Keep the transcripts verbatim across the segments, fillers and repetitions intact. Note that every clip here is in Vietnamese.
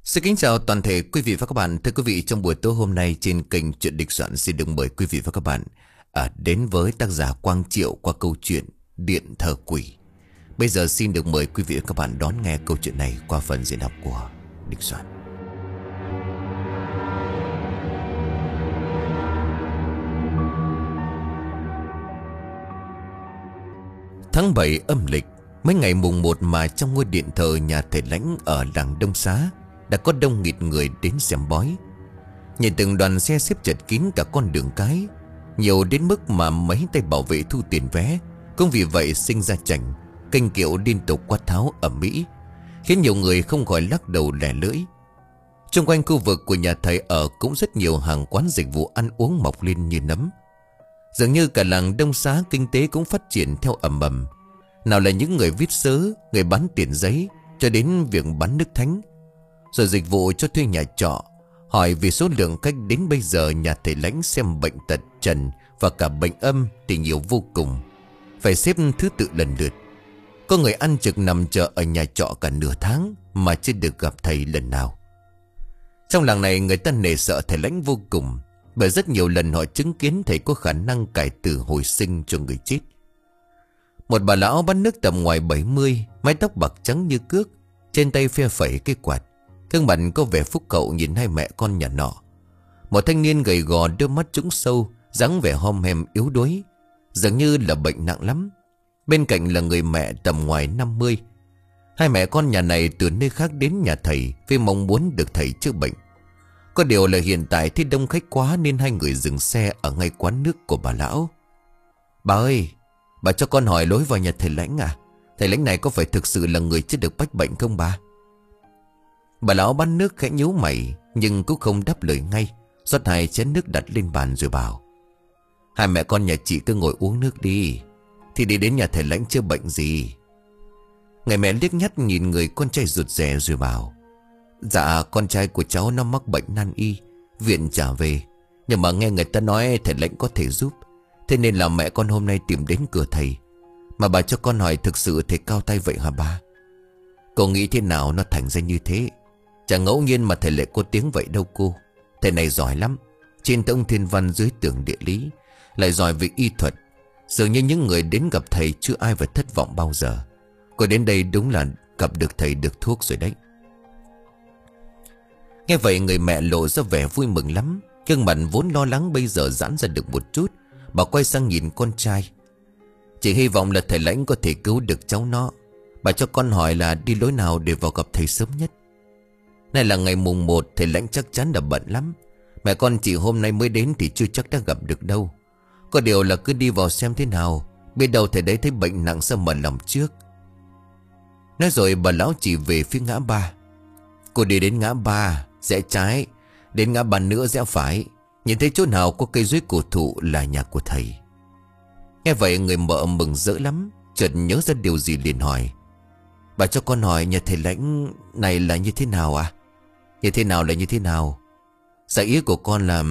Xin kính chào toàn thể quý vị và các bạn. Thưa quý vị, trong buổi tối hôm nay trên kênh Chuyện Địch Soạn xin được mời quý vị và các bạn à, đến với tác giả Quang Triệu qua câu chuyện Điện Thờ Quỷ. Bây giờ xin được mời quý vị và các bạn đón nghe câu chuyện này qua phần diễn đọc của Địch Soạn. Tháng bảy âm lịch, mấy ngày mùng một mà trong ngôi điện thờ nhà thầy Lãnh ở làng Đông Xá đã có đông nghịt người đến xem bói. Nhìn từng đoàn xe xếp chật kín cả con đường cái, nhiều đến mức mà mấy tay bảo vệ thu tiền vé cũng vì vậy sinh ra chảnh, kênh kiệu liên tục quát tháo ầm ĩ, khiến nhiều người không khỏi lắc đầu lẻ lưỡi. Xung quanh khu vực của nhà thầy ở cũng rất nhiều hàng quán dịch vụ ăn uống mọc lên như nấm. Dường như cả làng Đông Xá kinh tế cũng phát triển theo ầm ầm. Nào là những người viết sớ, người bán tiền giấy, cho đến việc bán nước thánh, rồi dịch vụ cho thuê nhà trọ. Hỏi vì số lượng khách đến bây giờ nhà thầy Lãnh xem bệnh tật trần và cả bệnh âm thì nhiều vô cùng, phải xếp thứ tự lần lượt. Có người ăn trực nằm chờ ở nhà trọ cả nửa tháng mà chưa được gặp thầy lần nào. Trong làng này người ta nể sợ thầy Lãnh vô cùng, bởi rất nhiều lần họ chứng kiến thầy có khả năng cải tử hồi sinh cho người chết. Một bà lão bán nước tầm ngoài bảy mươi, mái tóc bạc trắng như cước, trên tay phe phẩy cái quạt, gương mặt có vẻ phúc hậu nhìn hai mẹ con nhà nọ. Một thanh niên gầy gò, đôi mắt trũng sâu, dáng vẻ hom hem yếu đuối, dường như là bệnh nặng lắm. Bên cạnh là người mẹ tầm ngoài năm mươi. Hai mẹ con nhà này từ nơi khác đến nhà thầy vì mong muốn được thầy chữa bệnh. Có điều là hiện tại thì đông khách quá nên hai người dừng xe ở ngay quán nước của bà lão. Bà ơi, bà cho con hỏi lối vào nhà thầy Lãnh à? Thầy Lãnh này có phải thực sự là người chưa được bách bệnh không bà? Bà lão bán nước khẽ nhíu mày nhưng cũng không đáp lời ngay, rót hai chén nước đặt lên bàn rồi bảo: hai mẹ con nhà chị cứ ngồi uống nước đi, thì đi đến nhà thầy Lãnh chữa bệnh gì? Người mẹ liếc nhắt nhìn người con trai rụt rè rồi bảo: dạ con trai của cháu nó mắc bệnh nan y, viện trả về, nhưng mà nghe người ta nói thầy Lãnh có thể giúp, thế nên là mẹ con hôm nay tìm đến cửa thầy. Mà bà cho con hỏi, thực sự thầy cao tay vậy hả bà? Cô nghĩ thế nào nó thành ra như thế? Chẳng ngẫu nhiên mà thầy lại có tiếng vậy đâu cô. Thầy này giỏi lắm, trên tông thiên văn dưới tường địa lý, lại giỏi về y thuật. Dường như những người đến gặp thầy chưa ai phải thất vọng bao giờ. Cô đến đây đúng là gặp được thầy được thuốc rồi đấy. Nghe vậy người mẹ lộ ra vẻ vui mừng lắm, gương mặt vốn lo lắng bây giờ giãn ra được một chút. Bà quay sang nhìn con trai: chỉ hy vọng là thầy Lãnh có thể cứu được cháu nó. Bà cho con hỏi là đi lối nào để vào gặp thầy sớm nhất? Này là ngày mùng một, thầy Lãnh chắc chắn là bận lắm. Mẹ con chỉ hôm nay mới đến thì chưa chắc đã gặp được đâu. Có điều là cứ đi vào xem thế nào, biết đâu thầy đấy thấy bệnh nặng sao mở lòng trước. Nói rồi bà lão chỉ về phía ngã ba. Cô đi đến ngã ba, rẽ trái, đến ngã ba nữa rẽ phải, nhìn thấy chỗ nào có cây dưới cổ thụ là nhà của thầy. Nghe vậy người mợ mừng rỡ lắm, chợt nhớ ra điều gì liền hỏi: bà cho con hỏi nhà thầy Lãnh này là như thế nào à? Như thế nào là như thế nào? Dạ ý của con là...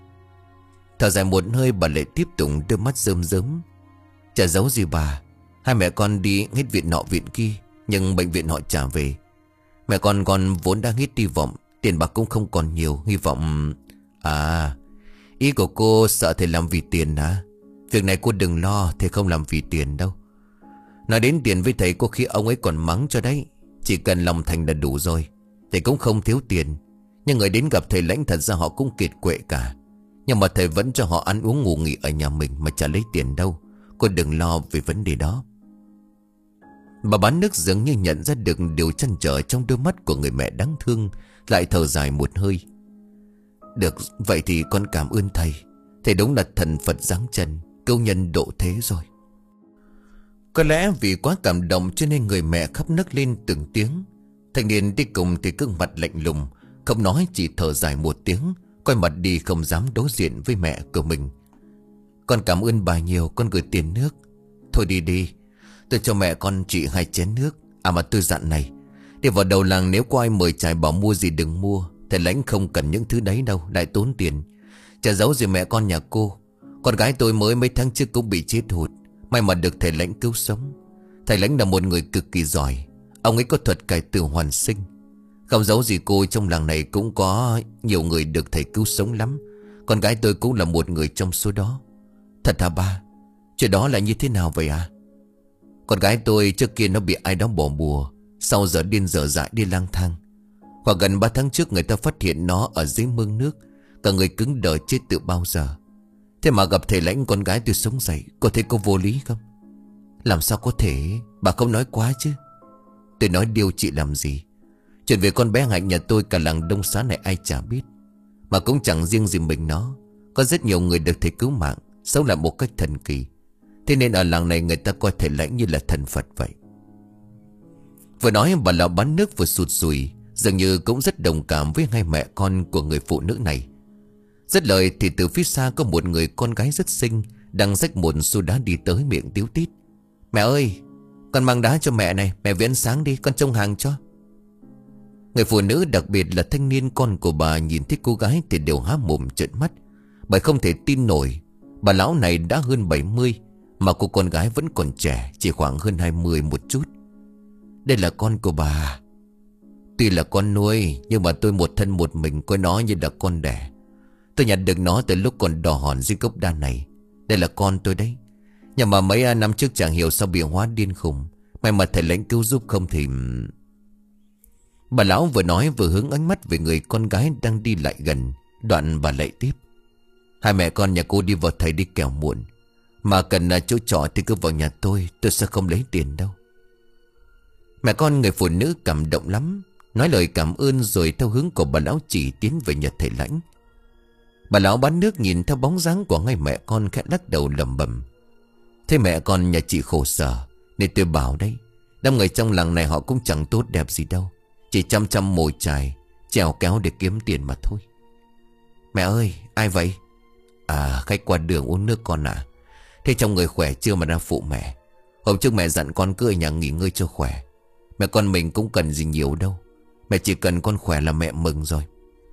Thở dài một hơi bà lại tiếp tục đôi mắt rơm rớm: chả giấu gì bà, hai mẹ con đi hết viện nọ viện kia, nhưng bệnh viện họ trả về. Mẹ con con vốn đang hết hy vọng, tiền bạc cũng không còn nhiều, hy vọng... À, ý của cô sợ thầy làm vì tiền hả? Việc này cô đừng lo, thầy không làm vì tiền đâu. Nói đến tiền với thầy có khi ông ấy còn mắng cho đấy. Chỉ cần lòng thành là đủ rồi. Thầy cũng không thiếu tiền, nhưng người đến gặp thầy Lãnh thật ra họ cũng kiệt quệ cả. Nhưng mà thầy vẫn cho họ ăn uống ngủ nghỉ ở nhà mình mà chả lấy tiền đâu. Cô đừng lo về vấn đề đó. Bà bán nước dường như nhận ra được điều trăn trở trong đôi mắt của người mẹ đáng thương, lại thở dài một hơi: được, vậy thì con cảm ơn thầy. Thầy đúng là thần Phật giáng trần, cứu nhân độ thế rồi. Có lẽ vì quá cảm động cho nên người mẹ khóc nấc lên từng tiếng. Thanh niên đi cùng thì gương mặt lạnh lùng, không nói chỉ thở dài một tiếng, quay mặt đi không dám đối diện với mẹ của mình. Con cảm ơn bà nhiều, con gửi tiền nước. Thôi đi đi, tôi cho mẹ con chị hai chén nước. À mà tôi dặn này, đi vào đầu làng nếu có ai mời chài bảo mua gì đừng mua. Thầy Lãnh không cần những thứ đấy đâu, lại tốn tiền. Chả giấu gì mẹ con nhà cô, con gái tôi mới mấy tháng trước cũng bị chết hụt, may mà được thầy Lãnh cứu sống. Thầy Lãnh là một người cực kỳ giỏi, ông ấy có thuật cải tử hoàn sinh. Không giấu gì cô, trong làng này cũng có nhiều người được thầy cứu sống lắm. Con gái tôi cũng là một người trong số đó. Thật hả ba? Chuyện đó là như thế nào vậy à? Con gái tôi trước kia nó bị ai đó bỏ bùa, sau giờ điên dở dại đi lang thang. Khoảng gần ba tháng trước người ta phát hiện nó ở dưới mương nước, cả người cứng đờ chết từ bao giờ. Thế mà gặp thầy Lãnh con gái tôi sống dậy. Có thể có vô lý không? Làm sao có thể? Bà không nói quá chứ. Tôi nói điều chị làm gì? Chuyện về con bé Hạnh nhà tôi cả làng Đông Xá này ai chả biết. Mà cũng chẳng riêng gì mình nó. Có rất nhiều người được thầy cứu mạng, sống lại một cách thần kỳ. Thế nên ở làng này người ta coi thầy Lãnh như là thần Phật vậy. Vừa nói bà lão bán nước vừa sụt sùi, dường như cũng rất đồng cảm với hai mẹ con của người phụ nữ này. Dứt lời thì từ phía xa có một người con gái rất xinh đang xách một xô đá đi tới, miệng tíu tít: Mẹ ơi, con mang đá cho mẹ này, mẹ về ăn sáng đi, con trông hàng cho. Người phụ nữ, đặc biệt là thanh niên con của bà, nhìn thấy cô gái thì đều há mồm trợn mắt, bởi không thể tin nổi. Bà lão này đã hơn bảy mươi, mà cô con gái vẫn còn trẻ, chỉ khoảng hơn hai mươi một chút. Đây là con của bà. Tuy là con nuôi, nhưng mà tôi một thân một mình coi nó như là con đẻ. Tôi nhặt được nó từ lúc còn đỏ hòn dưới gốc đa này. Đây là con tôi đấy. Nhưng mà mấy năm trước chẳng hiểu sao bị hóa điên khùng. May mà thầy Lãnh cứu giúp, không thì... Bà lão vừa nói vừa hướng ánh mắt về người con gái đang đi lại gần. Đoạn bà lại tiếp: Hai mẹ con nhà cô đi vào thầy đi kẻo muộn. Mà cần là chỗ trọ thì cứ vào nhà tôi, tôi sẽ không lấy tiền đâu. Mẹ con người phụ nữ cảm động lắm, nói lời cảm ơn rồi theo hướng của bà lão chỉ tiến về nhà thầy Lãnh. Bà lão bán nước nhìn theo bóng dáng của ngay mẹ con khẽ lắc đầu lẩm bẩm: Thế mẹ con nhà chị khổ sở, nên tôi bảo đấy, đám người trong làng này họ cũng chẳng tốt đẹp gì đâu, chỉ chăm chăm mồi chài, trèo kéo để kiếm tiền mà thôi. Mẹ ơi, ai vậy? À, khách qua đường uống nước con à. Thế trong người khỏe chưa mà ra phụ mẹ? Hôm trước mẹ dặn con cứ ở nhà nghỉ ngơi cho khỏe. Mẹ con mình cũng cần gì nhiều đâu, mẹ chỉ cần con khỏe là mẹ mừng rồi.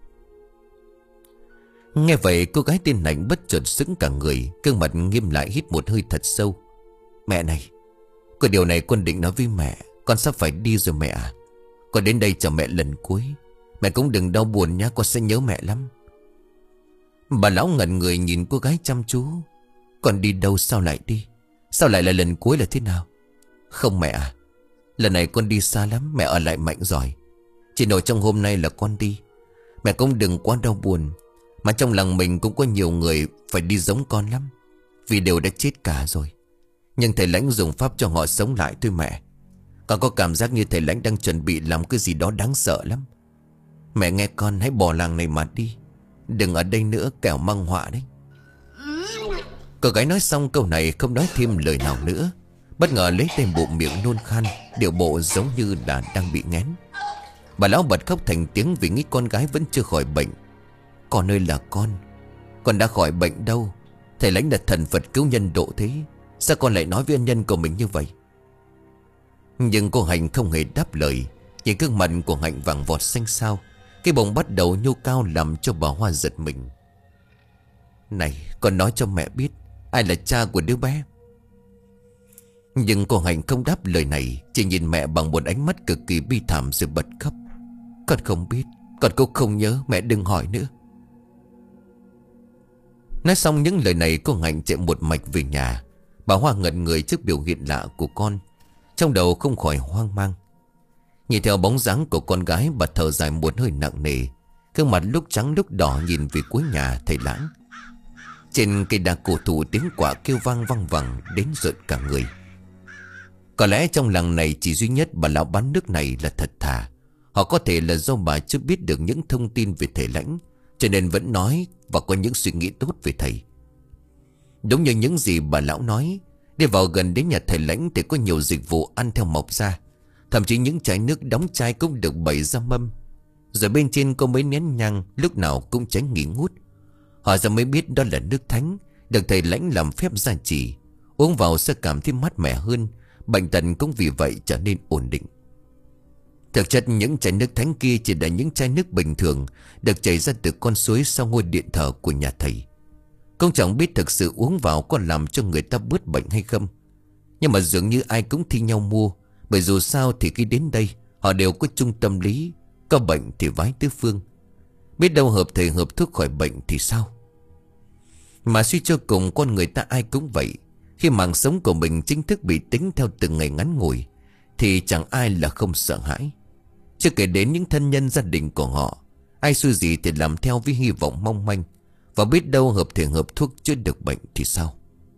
Nghe vậy cô gái tên Hạnh bất chợt sững cả người, gương mặt nghiêm lại, hít một hơi thật sâu. Mẹ này, có điều này con định nói với mẹ. Con sắp phải đi rồi mẹ à. Con đến đây chờ mẹ lần cuối. Mẹ cũng đừng đau buồn nhá, con sẽ nhớ mẹ lắm. Bà lão ngẩn người nhìn cô gái chăm chú. Con đi đâu, sao lại đi? Sao lại là lần cuối là thế nào? Không mẹ à, lần này con đi xa lắm, mẹ ở lại mạnh giỏi. Chỉ nổi trong hôm nay là con đi. Mẹ cũng đừng quá đau buồn. Mà trong làng mình cũng có nhiều người phải đi giống con lắm, vì đều đã chết cả rồi. Nhưng thầy Lãnh dùng pháp cho họ sống lại thôi mẹ. Con có cảm giác như thầy Lãnh đang chuẩn bị làm cái gì đó đáng sợ lắm. Mẹ nghe con, hãy bỏ làng này mà đi. Đừng ở đây nữa, kẻo mang họa đấy. Cô gái nói xong câu này không nói thêm lời nào nữa, bất ngờ lấy tay bụng miệng nôn khan, điệu bộ giống như là đang bị nghén. Bà lão bật khóc thành tiếng vì nghĩ con gái vẫn chưa khỏi bệnh. Con ơi là con, con đã khỏi bệnh đâu. Thầy Lãnh là thần Phật cứu nhân độ thế, sao con lại nói với ân nhân của mình như vậy? Nhưng cô Hạnh không hề đáp lời. Nhìn gương mặt của Hạnh vàng vọt xanh xao, cái bụng bắt đầu nhô cao làm cho bà Hoa giật mình. Này, con nói cho mẹ biết ai là cha của đứa bé. Nhưng cô Hạnh không đáp lời này, chỉ nhìn mẹ bằng một ánh mắt cực kỳ bi thảm rồi bật khóc. Con không biết, con cũng không nhớ, mẹ đừng hỏi nữa. Nói xong những lời này, cô Hạnh chạy một mạch về nhà. Bà Hoa ngẩn người trước biểu hiện lạ của con, trong đầu không khỏi hoang mang. Nhìn theo bóng dáng của con gái, bà thở dài một hơi nặng nề, gương mặt lúc trắng lúc đỏ nhìn về cuối nhà thầy Lãng. Trên cây đa cổ thụ tiếng quạ kêu vang vang vẳng đến rợn cả người. Có lẽ trong làng này chỉ duy nhất bà lão bán nước này là thật thà. Họ có thể là do bà chưa biết được những thông tin về thầy Lãnh, cho nên vẫn nói và có những suy nghĩ tốt về thầy. Đúng như những gì bà lão nói, đi vào gần đến nhà thầy Lãnh thì có nhiều dịch vụ ăn theo mọc ra. Thậm chí những chai nước đóng chai cũng được bày ra mâm. Rồi bên trên có mấy nén nhang, lúc nào cũng tránh nghỉ ngút. Họ giờ mới biết đó là nước thánh, được thầy Lãnh làm phép gia trì. Uống vào sẽ cảm thấy mát mẻ hơn, bệnh tật cũng vì vậy trở nên ổn định. Thực chất những chai nước thánh kia chỉ là những chai nước bình thường, được chảy ra từ con suối sau ngôi điện thờ của nhà thầy. Cũng chẳng biết thực sự uống vào có làm cho người ta bớt bệnh hay không. Nhưng mà dường như ai cũng thi nhau mua, bởi dù sao thì khi đến đây họ đều có chung tâm lý, Có bệnh thì vái tứ phương, biết đâu hợp thể hợp thuốc khỏi bệnh thì sao. Mà suy cho cùng con người ta ai cũng vậy. Khi mạng sống của mình chính thức bị tính theo từng ngày ngắn ngủi thì chẳng ai là không sợ hãi. Chưa kể đến những thân nhân gia đình của họ, ai xui gì thì làm theo với hy vọng mong manh. Và biết đâu hợp thể hợp thuốc chữa được bệnh thì sao.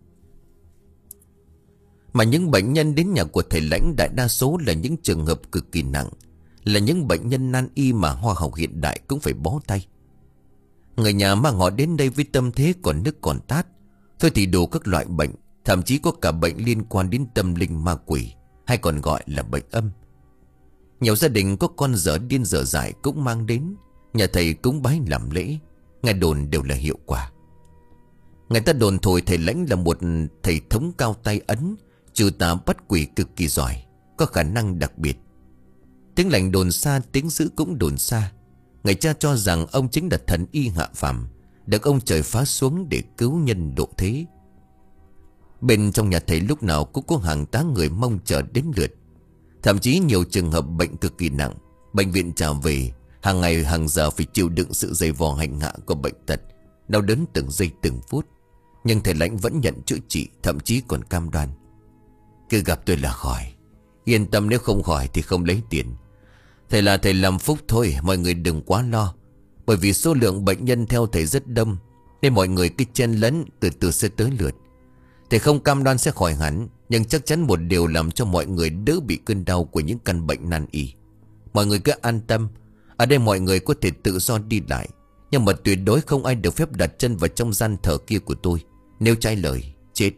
Mà những bệnh nhân đến nhà của thầy Lãnh đại đa số là những trường hợp cực kỳ nặng, là những bệnh nhân nan y mà khoa học hiện đại cũng phải bó tay. Người nhà mang họ đến đây với tâm thế còn nước còn tát. Thôi thì đủ các loại bệnh, thậm chí có cả bệnh liên quan đến tâm linh ma quỷ, hay còn gọi là bệnh âm. Nhiều gia đình có con dở điên dở dại cũng mang đến. Nhà thầy cúng bái làm lễ, nghe đồn đều là hiệu quả. Người ta đồn thổi thầy Lãnh là một thầy thống cao tay ấn, trừ tà bắt quỷ cực kỳ giỏi, có khả năng đặc biệt. Tiếng lành đồn xa, tiếng dữ cũng đồn xa. Người cha cho rằng ông chính là thần y hạ phàm, được ông trời phá xuống để cứu nhân độ thế. Bên trong nhà thầy lúc nào cũng có hàng tá người mong chờ đến lượt. Thậm chí nhiều trường hợp bệnh cực kỳ nặng, bệnh viện trả về, hàng ngày hàng giờ phải chịu đựng sự dày vò hành hạ của bệnh tật, đau đớn từng giây từng phút. Nhưng thầy Lãnh vẫn nhận chữa trị, thậm chí còn cam đoan: cứ gặp tôi là khỏi, yên tâm, nếu không khỏi thì không lấy tiền. Thầy là thầy làm phúc thôi, mọi người đừng quá lo. Bởi vì số lượng bệnh nhân theo thầy rất đông, nên mọi người cứ chen lấn, từ từ sẽ tới lượt. Thầy không cam đoan sẽ khỏi hẳn, nhưng chắc chắn một điều làm cho mọi người đỡ bị cơn đau của những căn bệnh nan y. Mọi người cứ an tâm, ở đây mọi người có thể tự do đi lại, nhưng mà tuyệt đối không ai được phép đặt chân vào trong gian thờ kia của tôi. Nếu trái lời, chết.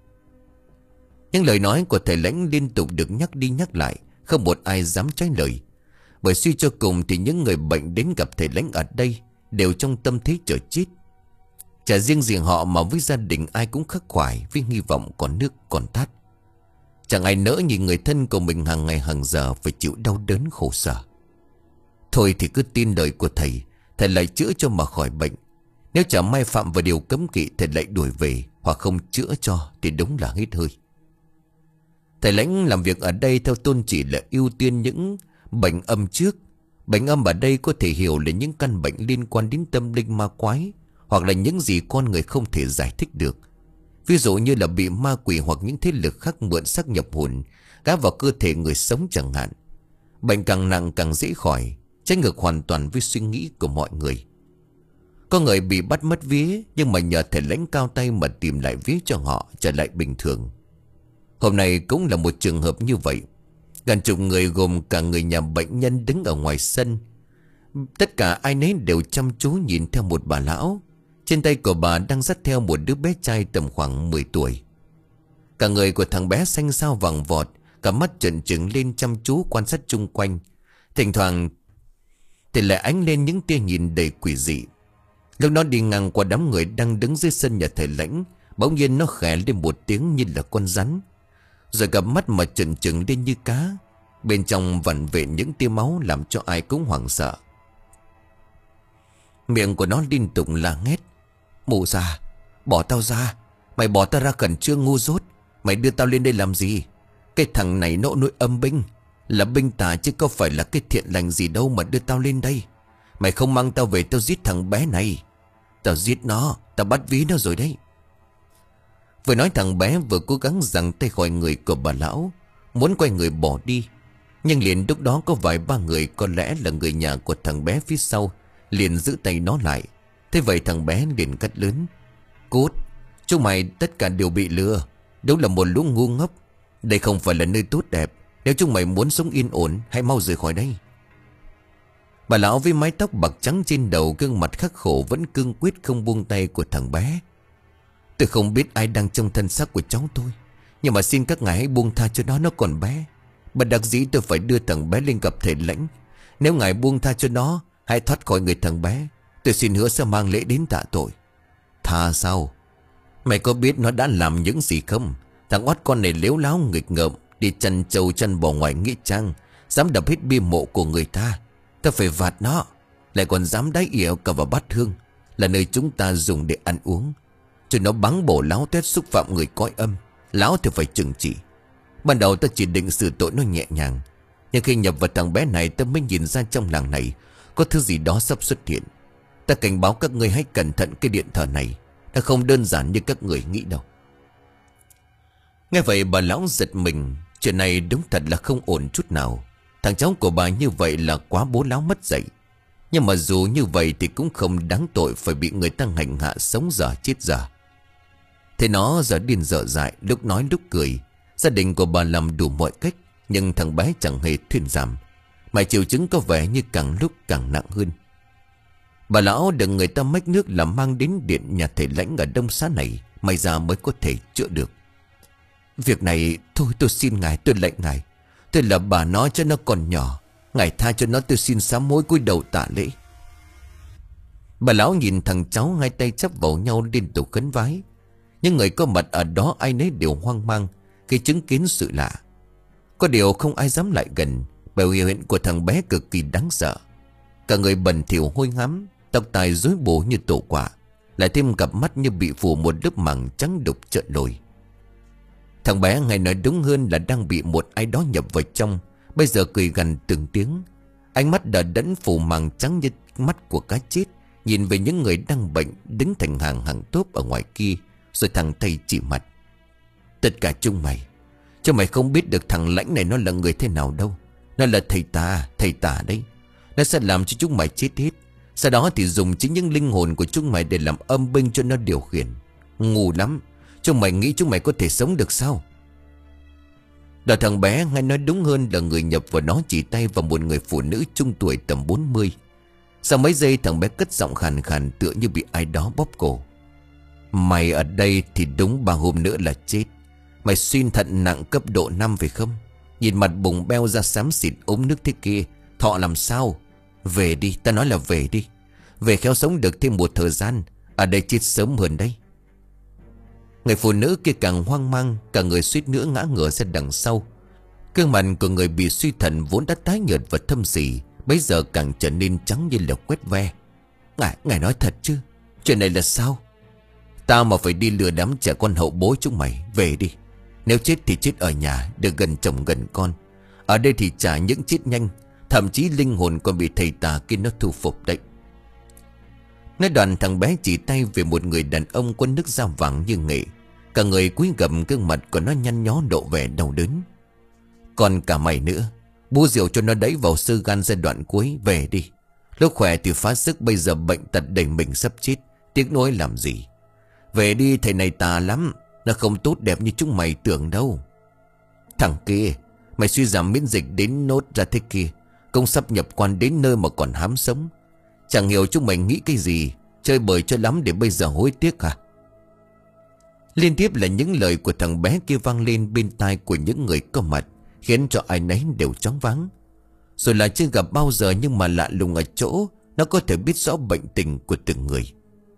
Những lời nói của thầy Lãnh liên tục được nhắc đi nhắc lại, không một ai dám trái lời. Bởi suy cho cùng thì những người bệnh đến gặp thầy Lãnh ở đây đều trong tâm thế chờ chết. Chả riêng gì họ mà với gia đình ai cũng khắc khoải với hy vọng còn nước còn tát. Chẳng ai nỡ nhìn người thân của mình hàng ngày hàng giờ phải chịu đau đớn khổ sở. Thôi thì cứ tin lời của thầy, thầy lại chữa cho mà khỏi bệnh. Nếu chả may phạm vào điều cấm kỵ, thầy lại đuổi về, hoặc không chữa cho thì đúng là hết hơi. Thầy Lãnh làm việc ở đây theo tôn chỉ là ưu tiên những bệnh âm trước. Bệnh âm ở đây có thể hiểu là những căn bệnh liên quan đến tâm linh ma quái, hoặc là những gì con người không thể giải thích được. Ví dụ như là bị ma quỷ hoặc những thế lực khác mượn xác nhập hồn gáp vào cơ thể người sống chẳng hạn. Bệnh càng nặng càng dễ khỏi, trái ngược hoàn toàn với suy nghĩ của mọi người. Có người bị bắt mất vía, nhưng mà nhờ thầy Lãnh cao tay mà tìm lại vía cho họ trở lại bình thường. Hôm nay cũng là một trường hợp như vậy. Gần chục người gồm cả người nhà bệnh nhân đứng ở ngoài sân. Tất cả ai nấy đều chăm chú nhìn theo một bà lão. Trên tay của bà đang dắt theo một đứa bé trai tầm khoảng mười tuổi. Cả người của thằng bé xanh xao vàng vọt, cả mắt trợn trừng lên chăm chú quan sát chung quanh. Thỉnh thoảng thì lại ánh lên những tia nhìn đầy quỷ dị. Lúc nó đi ngang qua đám người đang đứng dưới sân nhà thầy Lãnh, bỗng nhiên nó khẽ lên một tiếng như là con rắn, rồi cặp mắt mà trợn trừng lên như cá. Bên trong vằn vện những tia máu làm cho ai cũng hoảng sợ. Miệng của nó liên tục la hét: mụ già, bỏ tao ra. Mày bỏ tao ra khẩn trương, ngu dốt. Mày đưa tao lên đây làm gì? Cái thằng này nộ nuôi âm binh, là binh tà chứ có phải là cái thiện lành gì đâu mà đưa tao lên đây. Mày không mang tao về, tao giết thằng bé này. Tao giết nó, tao bắt ví nó rồi đấy. Vừa nói thằng bé vừa cố gắng giằng tay khỏi người của bà lão, muốn quay người bỏ đi. Nhưng liền lúc đó có vài ba người, có lẽ là người nhà của thằng bé phía sau, liền giữ tay nó lại. Thế vậy thằng bé liền cất lớn: cút, chúng mày tất cả đều bị lừa. Đúng là một lũ ngu ngốc. Đây không phải là nơi tốt đẹp. Nếu chúng mày muốn sống yên ổn, hãy mau rời khỏi đây. Bà lão với mái tóc bạc trắng trên đầu, gương mặt khắc khổ vẫn cương quyết không buông tay của thằng bé. Tôi không biết ai đang trong thân xác của cháu tôi, nhưng mà xin các ngài hãy buông tha cho nó, nó còn bé. Bất đắc dĩ tôi phải đưa thằng bé lên gặp thầy Lãnh. Nếu ngài buông tha cho nó, hãy thoát khỏi người thằng bé, tôi xin hứa sẽ mang lễ đến tạ tội. Tha sao? Mày có biết nó đã làm những gì không? Thằng oát con này lếu láo nghịch ngợm, đi chăn trâu chăn bò ngoài nghĩa trang, dám đập hết bia mộ của người ta. Ta phải vạt nó. Lại còn dám đáy ỉa cả vào bát hương, là nơi chúng ta dùng để ăn uống. Cho nó báng bổ láo tét xúc phạm người cõi âm, láo thì phải trừng trị. Ban đầu ta chỉ định xử tội nó nhẹ nhàng, Nhưng khi nhập vào thằng bé này, ta mới nhìn ra trong làng này có thứ gì đó sắp xuất hiện. Ta cảnh báo các ngươi hãy cẩn thận, cái điện thờ này nó không đơn giản như các người nghĩ đâu. Nghe vậy bà lão giật mình. Chuyện này đúng thật là không ổn chút nào. Thằng cháu của bà như vậy là quá bố láo mất dạy. Nhưng mà dù như vậy thì cũng không đáng tội phải bị người ta hành hạ sống dở chết dở. Thế nó giờ điên dở dại, lúc nói lúc cười. Gia đình của bà làm đủ mọi cách, nhưng thằng bé chẳng hề thuyên giảm, mà triệu chứng có vẻ như càng lúc càng nặng hơn. Bà lão được người ta mách nước là mang đến điện nhà thầy Lãnh ở Đông Xá này, may ra mới có thể chữa được. Việc này thôi tôi xin ngài, tôi lệnh ngài. Tôi là bà nó cho nó còn nhỏ, ngài tha cho nó, tôi xin sám hối cúi đầu tạ lễ. Bà lão nhìn thằng cháu hai tay chắp vào nhau liên tục khấn vái. Những người có mặt ở đó ai nấy đều hoang mang khi chứng kiến sự lạ. Có điều không ai dám lại gần, bởi biểu hiện của thằng bé cực kỳ đáng sợ. Cả người bẩn thỉu hôi hám, tóc tai rối bù như tổ quả, lại thêm cặp mắt như bị phủ một lớp màng trắng đục trợn lồi. Thằng bé hay nói đúng hơn là đang bị một ai đó nhập vào trong, bây giờ cười gằn từng tiếng. Ánh mắt đờ đẫn phủ màng trắng như mắt của cá chết, nhìn về những người đang bệnh đứng thành hàng hàng tốp ở ngoài kia, rồi thằng thầy chỉ mặt. Tất cả chúng mày, cho mày không biết được thằng Lãnh này nó là người thế nào đâu. Nó là thầy tà, thầy tà đấy. Nó sẽ làm cho chúng mày chết hết. Sau đó thì dùng chính những linh hồn của chúng mày để làm âm binh cho nó điều khiển. Ngu lắm. Chúng mày nghĩ chúng mày có thể sống được sao? Đó thằng bé hay nói đúng hơn là người nhập vào nó chỉ tay vào một người phụ nữ trung tuổi tầm bốn mươi. Sau mấy giây thằng bé cất giọng khàn khàn tựa như bị ai đó bóp cổ. Mày ở đây thì đúng ba hôm nữa là chết. Mày suy thận nặng cấp độ năm phải không? Nhìn mặt bùng beo ra xám xịt ốm nước thế kia, thọ làm sao? Về đi, ta nói là về đi. Về khéo sống được thêm một thời gian, ở đây chết sớm hơn đấy. Người phụ nữ kia càng hoang mang, cả người suýt nữa ngã ngửa ra đằng sau. Gương mặt của người bị suy thận vốn đã tái nhợt và thâm sỉ, bây giờ càng trở nên trắng như là quét ve. Ngài, ngài nói thật chứ? Chuyện này là sao? Tao mà phải đi lừa đám trẻ con hậu bối chúng mày. Về đi. Nếu chết thì chết ở nhà, được gần chồng gần con. Ở đây thì chả những chết nhanh, thậm chí linh hồn còn bị thầy tà kia nó thu phục đấy. Nói đoạn thằng bé chỉ tay về một người đàn ông có nước da vàng như nghệ. Cả người cúi gằm, gương mặt của nó nhăn nhó độ vẻ đau đớn. Còn cả mày nữa, bú rượu cho nó đẩy vào sơ gan giai đoạn cuối. Về đi. Lúc khỏe thì phá sức, bây giờ bệnh tật đầy mình sắp chết, tiếc nuối làm gì. Về đi, thầy này tà lắm. Nó không tốt đẹp như chúng mày tưởng đâu. Thằng kia, mày suy giảm miễn dịch đến nốt ra thế kia, công sắp nhập quan đến nơi mà còn hám sống. Chẳng hiểu chúng mày nghĩ cái gì, chơi bời cho lắm để bây giờ hối tiếc hả? Liên tiếp là những lời của thằng bé kia vang lên bên tai của những người có mặt, khiến cho ai nấy đều choáng váng. Rồi là chưa gặp bao giờ, nhưng mà lạ lùng ở chỗ nó có thể biết rõ bệnh tình của từng người.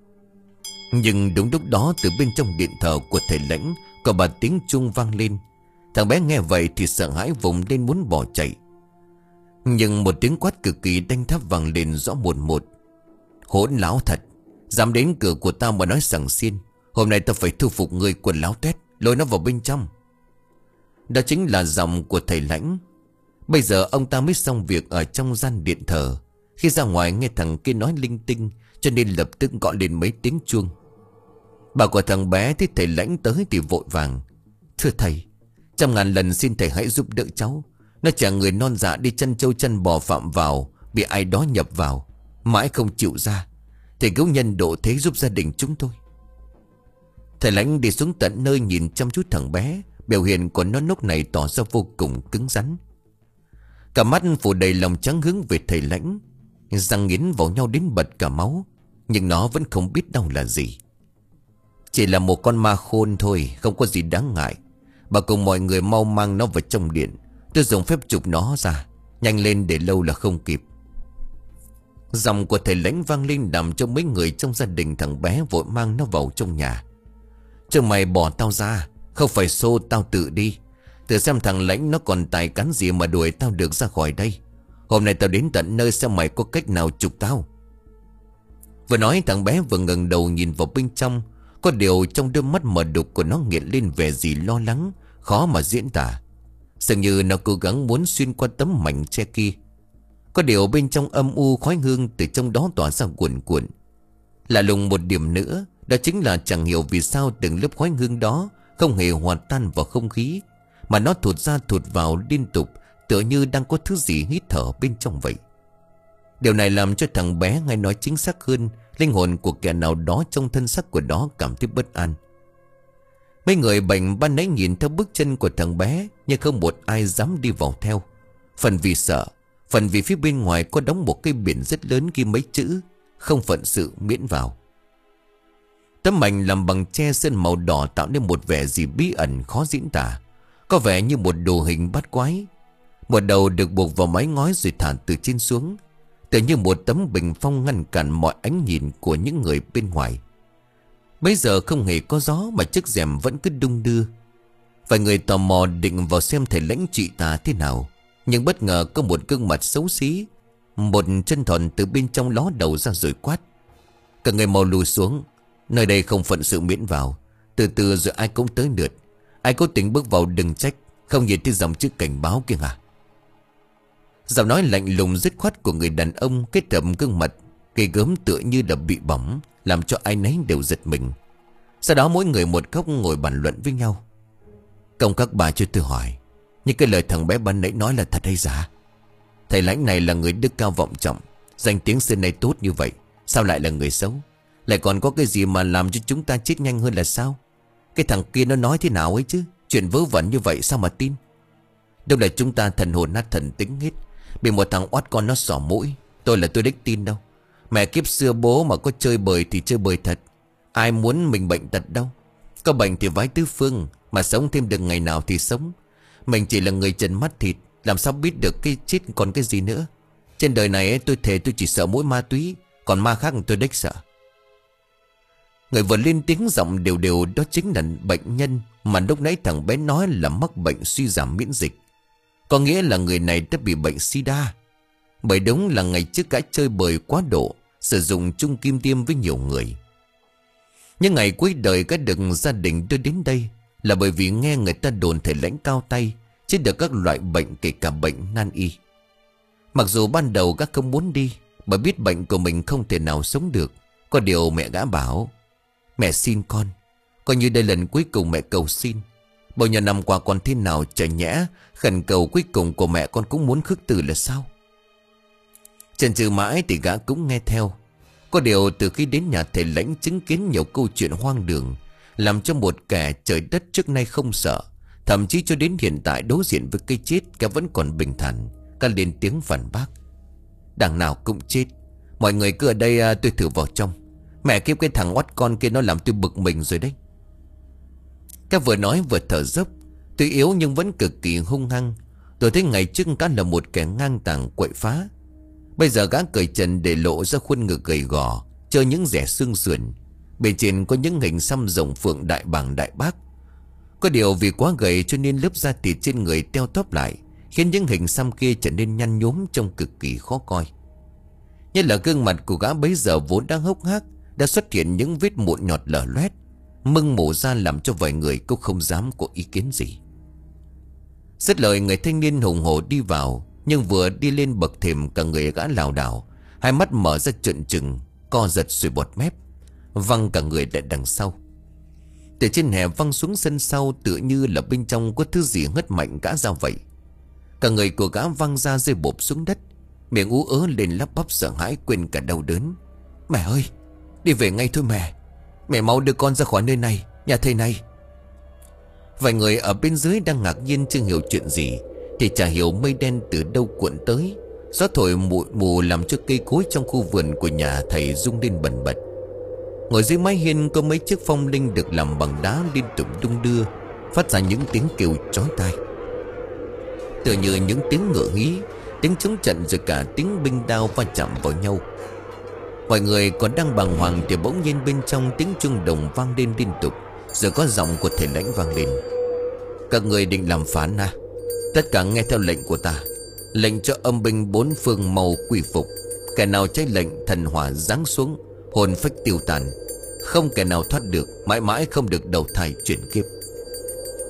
Nhưng đúng lúc đó, từ bên trong điện thờ của thầy Lãnh có bà tiếng chuông vang lên. Thằng bé nghe vậy thì sợ hãi vùng lên muốn bỏ chạy. Nhưng một tiếng quát cực kỳ đanh thép vang lên rõ một một. Hỗn láo thật, dám đến cửa của tao mà nói sằng xiên. Hôm nay tao phải thu phục người quần láo tét, lôi nó vào bên trong. Đó chính là giọng của thầy Lãnh. Bây giờ ông ta mới xong việc ở trong gian điện thờ. Khi ra ngoài nghe thằng kia nói linh tinh, cho nên lập tức gọi lên mấy tiếng chuông. Bà của thằng bé thấy thầy Lãnh tới thì vội vàng. Thưa thầy, trăm ngàn lần xin thầy hãy giúp đỡ cháu. Nó chả người non dạ đi chân trâu chân bò phạm vào, bị ai đó nhập vào, mãi không chịu ra. Thầy cứu nhân độ thế giúp gia đình chúng tôi. Thầy Lãnh đi xuống tận nơi nhìn chăm chút thằng bé. Biểu hiện của nó lúc này tỏ ra vô cùng cứng rắn. Cả mắt phủ đầy lòng trắng hướng về thầy Lãnh, răng nghiến vào nhau đến bật cả máu. Nhưng nó vẫn không biết đau là gì. Chỉ là một con ma khôn thôi, không có gì đáng ngại. Bà cùng mọi người mau mang nó vào trong điện. Tôi dùng phép chụp nó ra, nhanh lên để lâu là không kịp. Giọng của thầy Lãnh vang lên làm cho mấy người trong gia đình thằng bé vội mang nó vào trong nhà. Chứ mày bỏ tao ra, không phải xô tao tự đi. Thử xem thằng Lãnh nó còn tài cán gì mà đuổi tao được ra khỏi đây. Hôm nay tao đến tận nơi xem mày có cách nào chụp tao. Vừa nói thằng bé vừa ngẩng đầu nhìn vào bên trong. Có điều trong đôi mắt mờ đục của nó hiện lên vẻ gì lo lắng, khó mà diễn tả. Dường như nó cố gắng muốn xuyên qua tấm mảnh che kia. Có điều bên trong âm u khói hương từ trong đó tỏa ra cuồn cuộn. Lạ lùng một điểm nữa, đó chính là chẳng hiểu vì sao từng lớp khói hương đó không hề hòa tan vào không khí, mà nó thụt ra thụt vào liên tục, tựa như đang có thứ gì hít thở bên trong vậy. Điều này làm cho thằng bé, hay nói chính xác hơn, linh hồn của kẻ nào đó trong thân xác của nó cảm thấy bất an. Mấy người bệnh ban nãy nhìn theo bước chân của thằng bé, nhưng không một ai dám đi vào theo. Phần vì sợ, phần vì phía bên ngoài có đóng một cây biển rất lớn ghi mấy chữ: không phận sự miễn vào. Tấm mảnh làm bằng tre sơn màu đỏ tạo nên một vẻ gì bí ẩn khó diễn tả, có vẻ như một đồ hình bát quái. Một đầu được buộc vào mái ngói rồi thả từ trên xuống, tựa như một tấm bình phong ngăn cản mọi ánh nhìn của những người bên ngoài. Bây giờ không hề có gió mà chiếc rèm vẫn cứ đung đưa. Vài người tò mò định vào xem thầy lãnh trị tà thế nào, nhưng bất ngờ có một gương mặt xấu xí, một chân thòn từ bên trong ló đầu ra rồi quát: cả người mau lùi xuống, nơi đây không phận sự miễn vào. Từ từ rồi ai cũng tới lượt. Ai cố tình bước vào đừng trách, không nhìn thấy dòng chữ cảnh báo kia hả? Giọng nói lạnh lùng dứt khoát của người đàn ông kết hợp gương mặt cây gớm tựa như là bị bỏng, làm cho ai nấy đều giật mình. Sau đó mỗi người một góc ngồi bàn luận với nhau. Công các bà cho tôi hỏi, những cái lời thằng bé ban nãy nói là thật hay giả? Thầy lãnh này là người đức cao vọng trọng, danh tiếng xưa nay tốt như vậy, sao lại là người xấu? Lại còn có cái gì mà làm cho chúng ta chết nhanh hơn là sao? Cái thằng kia nó nói thế nào ấy chứ? Chuyện vớ vẩn như vậy sao mà tin? Đâu là chúng ta thần hồn nát thần tính hết, bị một thằng oát con nó xỏ mũi. Tôi là tôi đích tin đâu. Mẹ kiếp xưa bố mà có chơi bời thì chơi bời thật. Ai muốn mình bệnh tật đâu. Có bệnh thì vái tứ phương, mà sống thêm được ngày nào thì sống. Mình chỉ là người trần mắt thịt, làm sao biết được cái chết còn cái gì nữa. Trên đời này ấy, tôi thề tôi chỉ sợ mỗi ma túy, còn ma khác tôi đếch sợ. Người vừa lên tiếng giọng đều đều, đó chính là bệnh nhân mà lúc nãy thằng bé nói là mắc bệnh suy giảm miễn dịch. Có nghĩa là người này đã bị bệnh sida. Bởi đúng là ngày trước gã chơi bời quá độ, sử dụng chung kim tiêm với nhiều người. Nhưng ngày cuối đời gã được gia đình đưa đến đây là bởi vì nghe người ta đồn thầy lãnh cao tay, chữa được các loại bệnh kể cả bệnh nan y. Mặc dù ban đầu gã không muốn đi, bởi biết bệnh của mình không thể nào sống được. Có điều mẹ gã bảo: mẹ xin con, coi như đây lần cuối cùng mẹ cầu xin. Bao nhiêu năm qua con thế nào chả nhẽ khẩn cầu cuối cùng của mẹ con cũng muốn khước từ là sao? Chần chừ mãi thì gã cũng nghe theo. Có điều từ khi đến nhà thầy lãnh chứng kiến nhiều câu chuyện hoang đường, làm cho một kẻ trời đất trước nay không sợ, thậm chí cho đến hiện tại đối diện với cây chết gã vẫn còn bình thản, gã lên tiếng phản bác: đằng nào cũng chết, mọi người cứ ở đây à, tôi thử vào trong. Mẹ kiếp cái thằng oắt con kia nó làm tôi bực mình rồi đấy. Các vừa nói vừa thở dốc. Tuy yếu nhưng vẫn cực kỳ hung hăng. Tôi thấy ngày trước cá là một kẻ ngang tàng quậy phá. Bây giờ gã cởi trần để lộ ra khuôn ngực gầy gò, chơi những rẻ xương sườn. Bề trên có những hình xăm rồng phượng đại bàng đại bác. Có điều vì quá gầy cho nên lớp da thịt trên người teo tóp lại, khiến những hình xăm kia trở nên nhăn nhúm trông cực kỳ khó coi. Nhất là gương mặt của gã bấy giờ vốn đang hốc hác, đã xuất hiện những vết mụn nhọt lở loét, mưng mổ ra làm cho vài người cũng không dám có ý kiến gì. Dứt lời, người thanh niên hùng hổ đi vào, nhưng vừa đi lên bậc thềm cả người gã lảo đảo, hai mắt mở ra trợn trừng, co giật sùi bọt mép, văng cả người lại đằng sau. Từ trên hè văng xuống sân sau, tựa như là bên trong có thứ gì hất mạnh gã ra vậy. Cả người của gã văng ra rơi bộp xuống đất, miệng ú ớ lên lắp bắp sợ hãi quên cả đau đớn. Mẹ ơi, đi về ngay thôi mẹ. Mẹ mau đưa con ra khỏi nơi này, nhà thầy này. Vài người ở bên dưới đang ngạc nhiên chưa hiểu chuyện gì, thì chả hiểu mây đen từ đâu cuộn tới. Gió thổi mù mù làm cho cây cối trong khu vườn của nhà thầy rung lên bần bật. Ngồi dưới mái hiên có mấy chiếc phong linh được làm bằng đá liên tục đung đưa, phát ra những tiếng kêu chói tai, tựa như những tiếng ngựa hí, tiếng chống trận, rồi cả tiếng binh đao va chạm vào nhau. Mọi người còn đang bàng hoàng thì bỗng nhiên bên trong tiếng chuông đồng vang lên liên tục, rồi có giọng của thầy lãnh vang lên: các người định làm phán à? Tất cả nghe theo lệnh của ta. Lệnh cho âm binh bốn phương mau quy phục. Kẻ nào trái lệnh, thần hỏa giáng xuống, hồn phách tiêu tàn, không kẻ nào thoát được, mãi mãi không được đầu thai chuyển kiếp.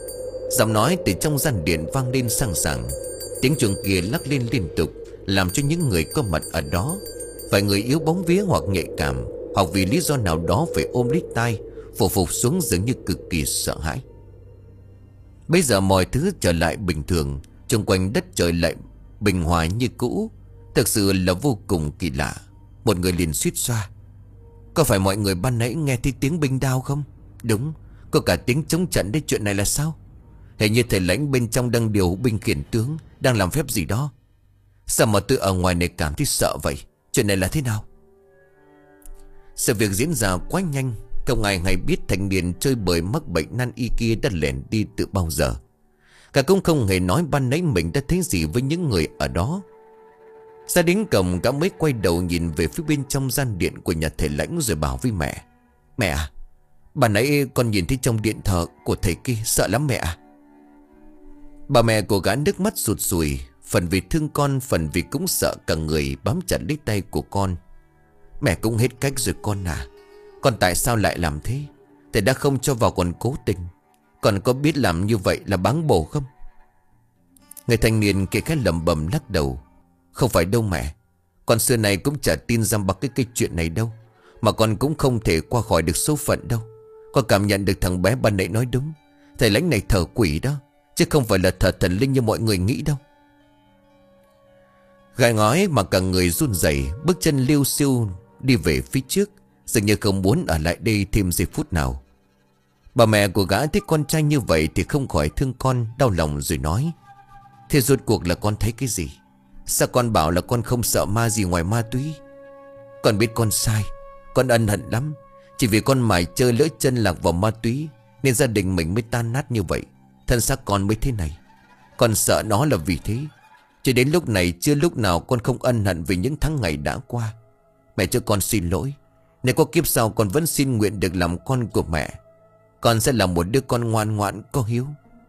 Giọng nói từ trong gian điện vang lên sang sảng. Tiếng chuông kia lắc lên liên tục, làm cho những người có mặt ở đó, vài người yếu bóng vía hoặc nhạy cảm, hoặc vì lý do nào đó phải ôm lấy tai, phủ phục xuống dường như cực kỳ sợ hãi. Bây giờ mọi thứ trở lại bình thường, xung quanh đất trời lại bình hòa như cũ. Thực sự là vô cùng kỳ lạ. Một người liền suýt xoa: có phải mọi người ban nãy nghe thấy tiếng binh đao không? Đúng, có cả tiếng chống trận đấy. Chuyện này là sao? Hình như thầy lãnh bên trong đang điều binh khiển tướng, đang làm phép gì đó. Sao mà tôi ở ngoài này cảm thấy sợ vậy? Chuyện này là thế nào? Sự việc diễn ra quá nhanh, không ai hay biết thanh niên chơi bời mắc bệnh nan y kia đã lẻn đi từ bao giờ. Cả cũng không hề nói ban nãy mình đã thấy gì với những người ở đó. Ra đến cổng, cả mới quay đầu nhìn về phía bên trong gian điện của nhà thầy lãnh, rồi bảo với mẹ: Mẹ à, ban nãy con nhìn thấy trong điện thờ của thầy kia, sợ lắm mẹ à. Bà mẹ của gã nước mắt sụt sùi, phần vì thương con, phần vì cũng sợ cả người bám chặt lấy tay của con. Mẹ cũng hết cách rồi con à. Con tại sao lại làm thế? Thầy đã không cho vào còn cố tình. Con có biết làm như vậy là báng bổ không? Người thanh niên kia khẽ lẩm bẩm lắc đầu: Không phải đâu mẹ. Con xưa này cũng chả tin rằng bằng cái cái chuyện này đâu. Mà con cũng không thể qua khỏi được số phận đâu. Con cảm nhận được thằng bé ban nãy nói đúng. Thầy lãnh này thờ quỷ đó, chứ không phải là thờ thần linh như mọi người nghĩ đâu. Gái ngói mà cả người run rẩy, bước chân liêu xiêu đi về phía trước, dường như không muốn ở lại đây thêm giây phút nào. Bà mẹ của gã thấy con trai như vậy thì không khỏi thương con, đau lòng rồi nói: Thế rốt cuộc là con thấy cái gì? Sao con bảo là con không sợ ma gì ngoài ma túy? Con biết con sai, con ân hận lắm. Chỉ vì con mải chơi lỡ chân lạc vào ma túy nên gia đình mình mới tan nát như vậy, thân xác con mới thế này. Con sợ nó là vì thế. Cho đến lúc này chưa lúc nào con không ân hận vì những tháng ngày đã qua. Mẹ cho con xin lỗi. Nếu có kiếp sau con vẫn xin nguyện được làm con của mẹ. Con sẽ là một đứa con ngoan ngoãn, có hiếu.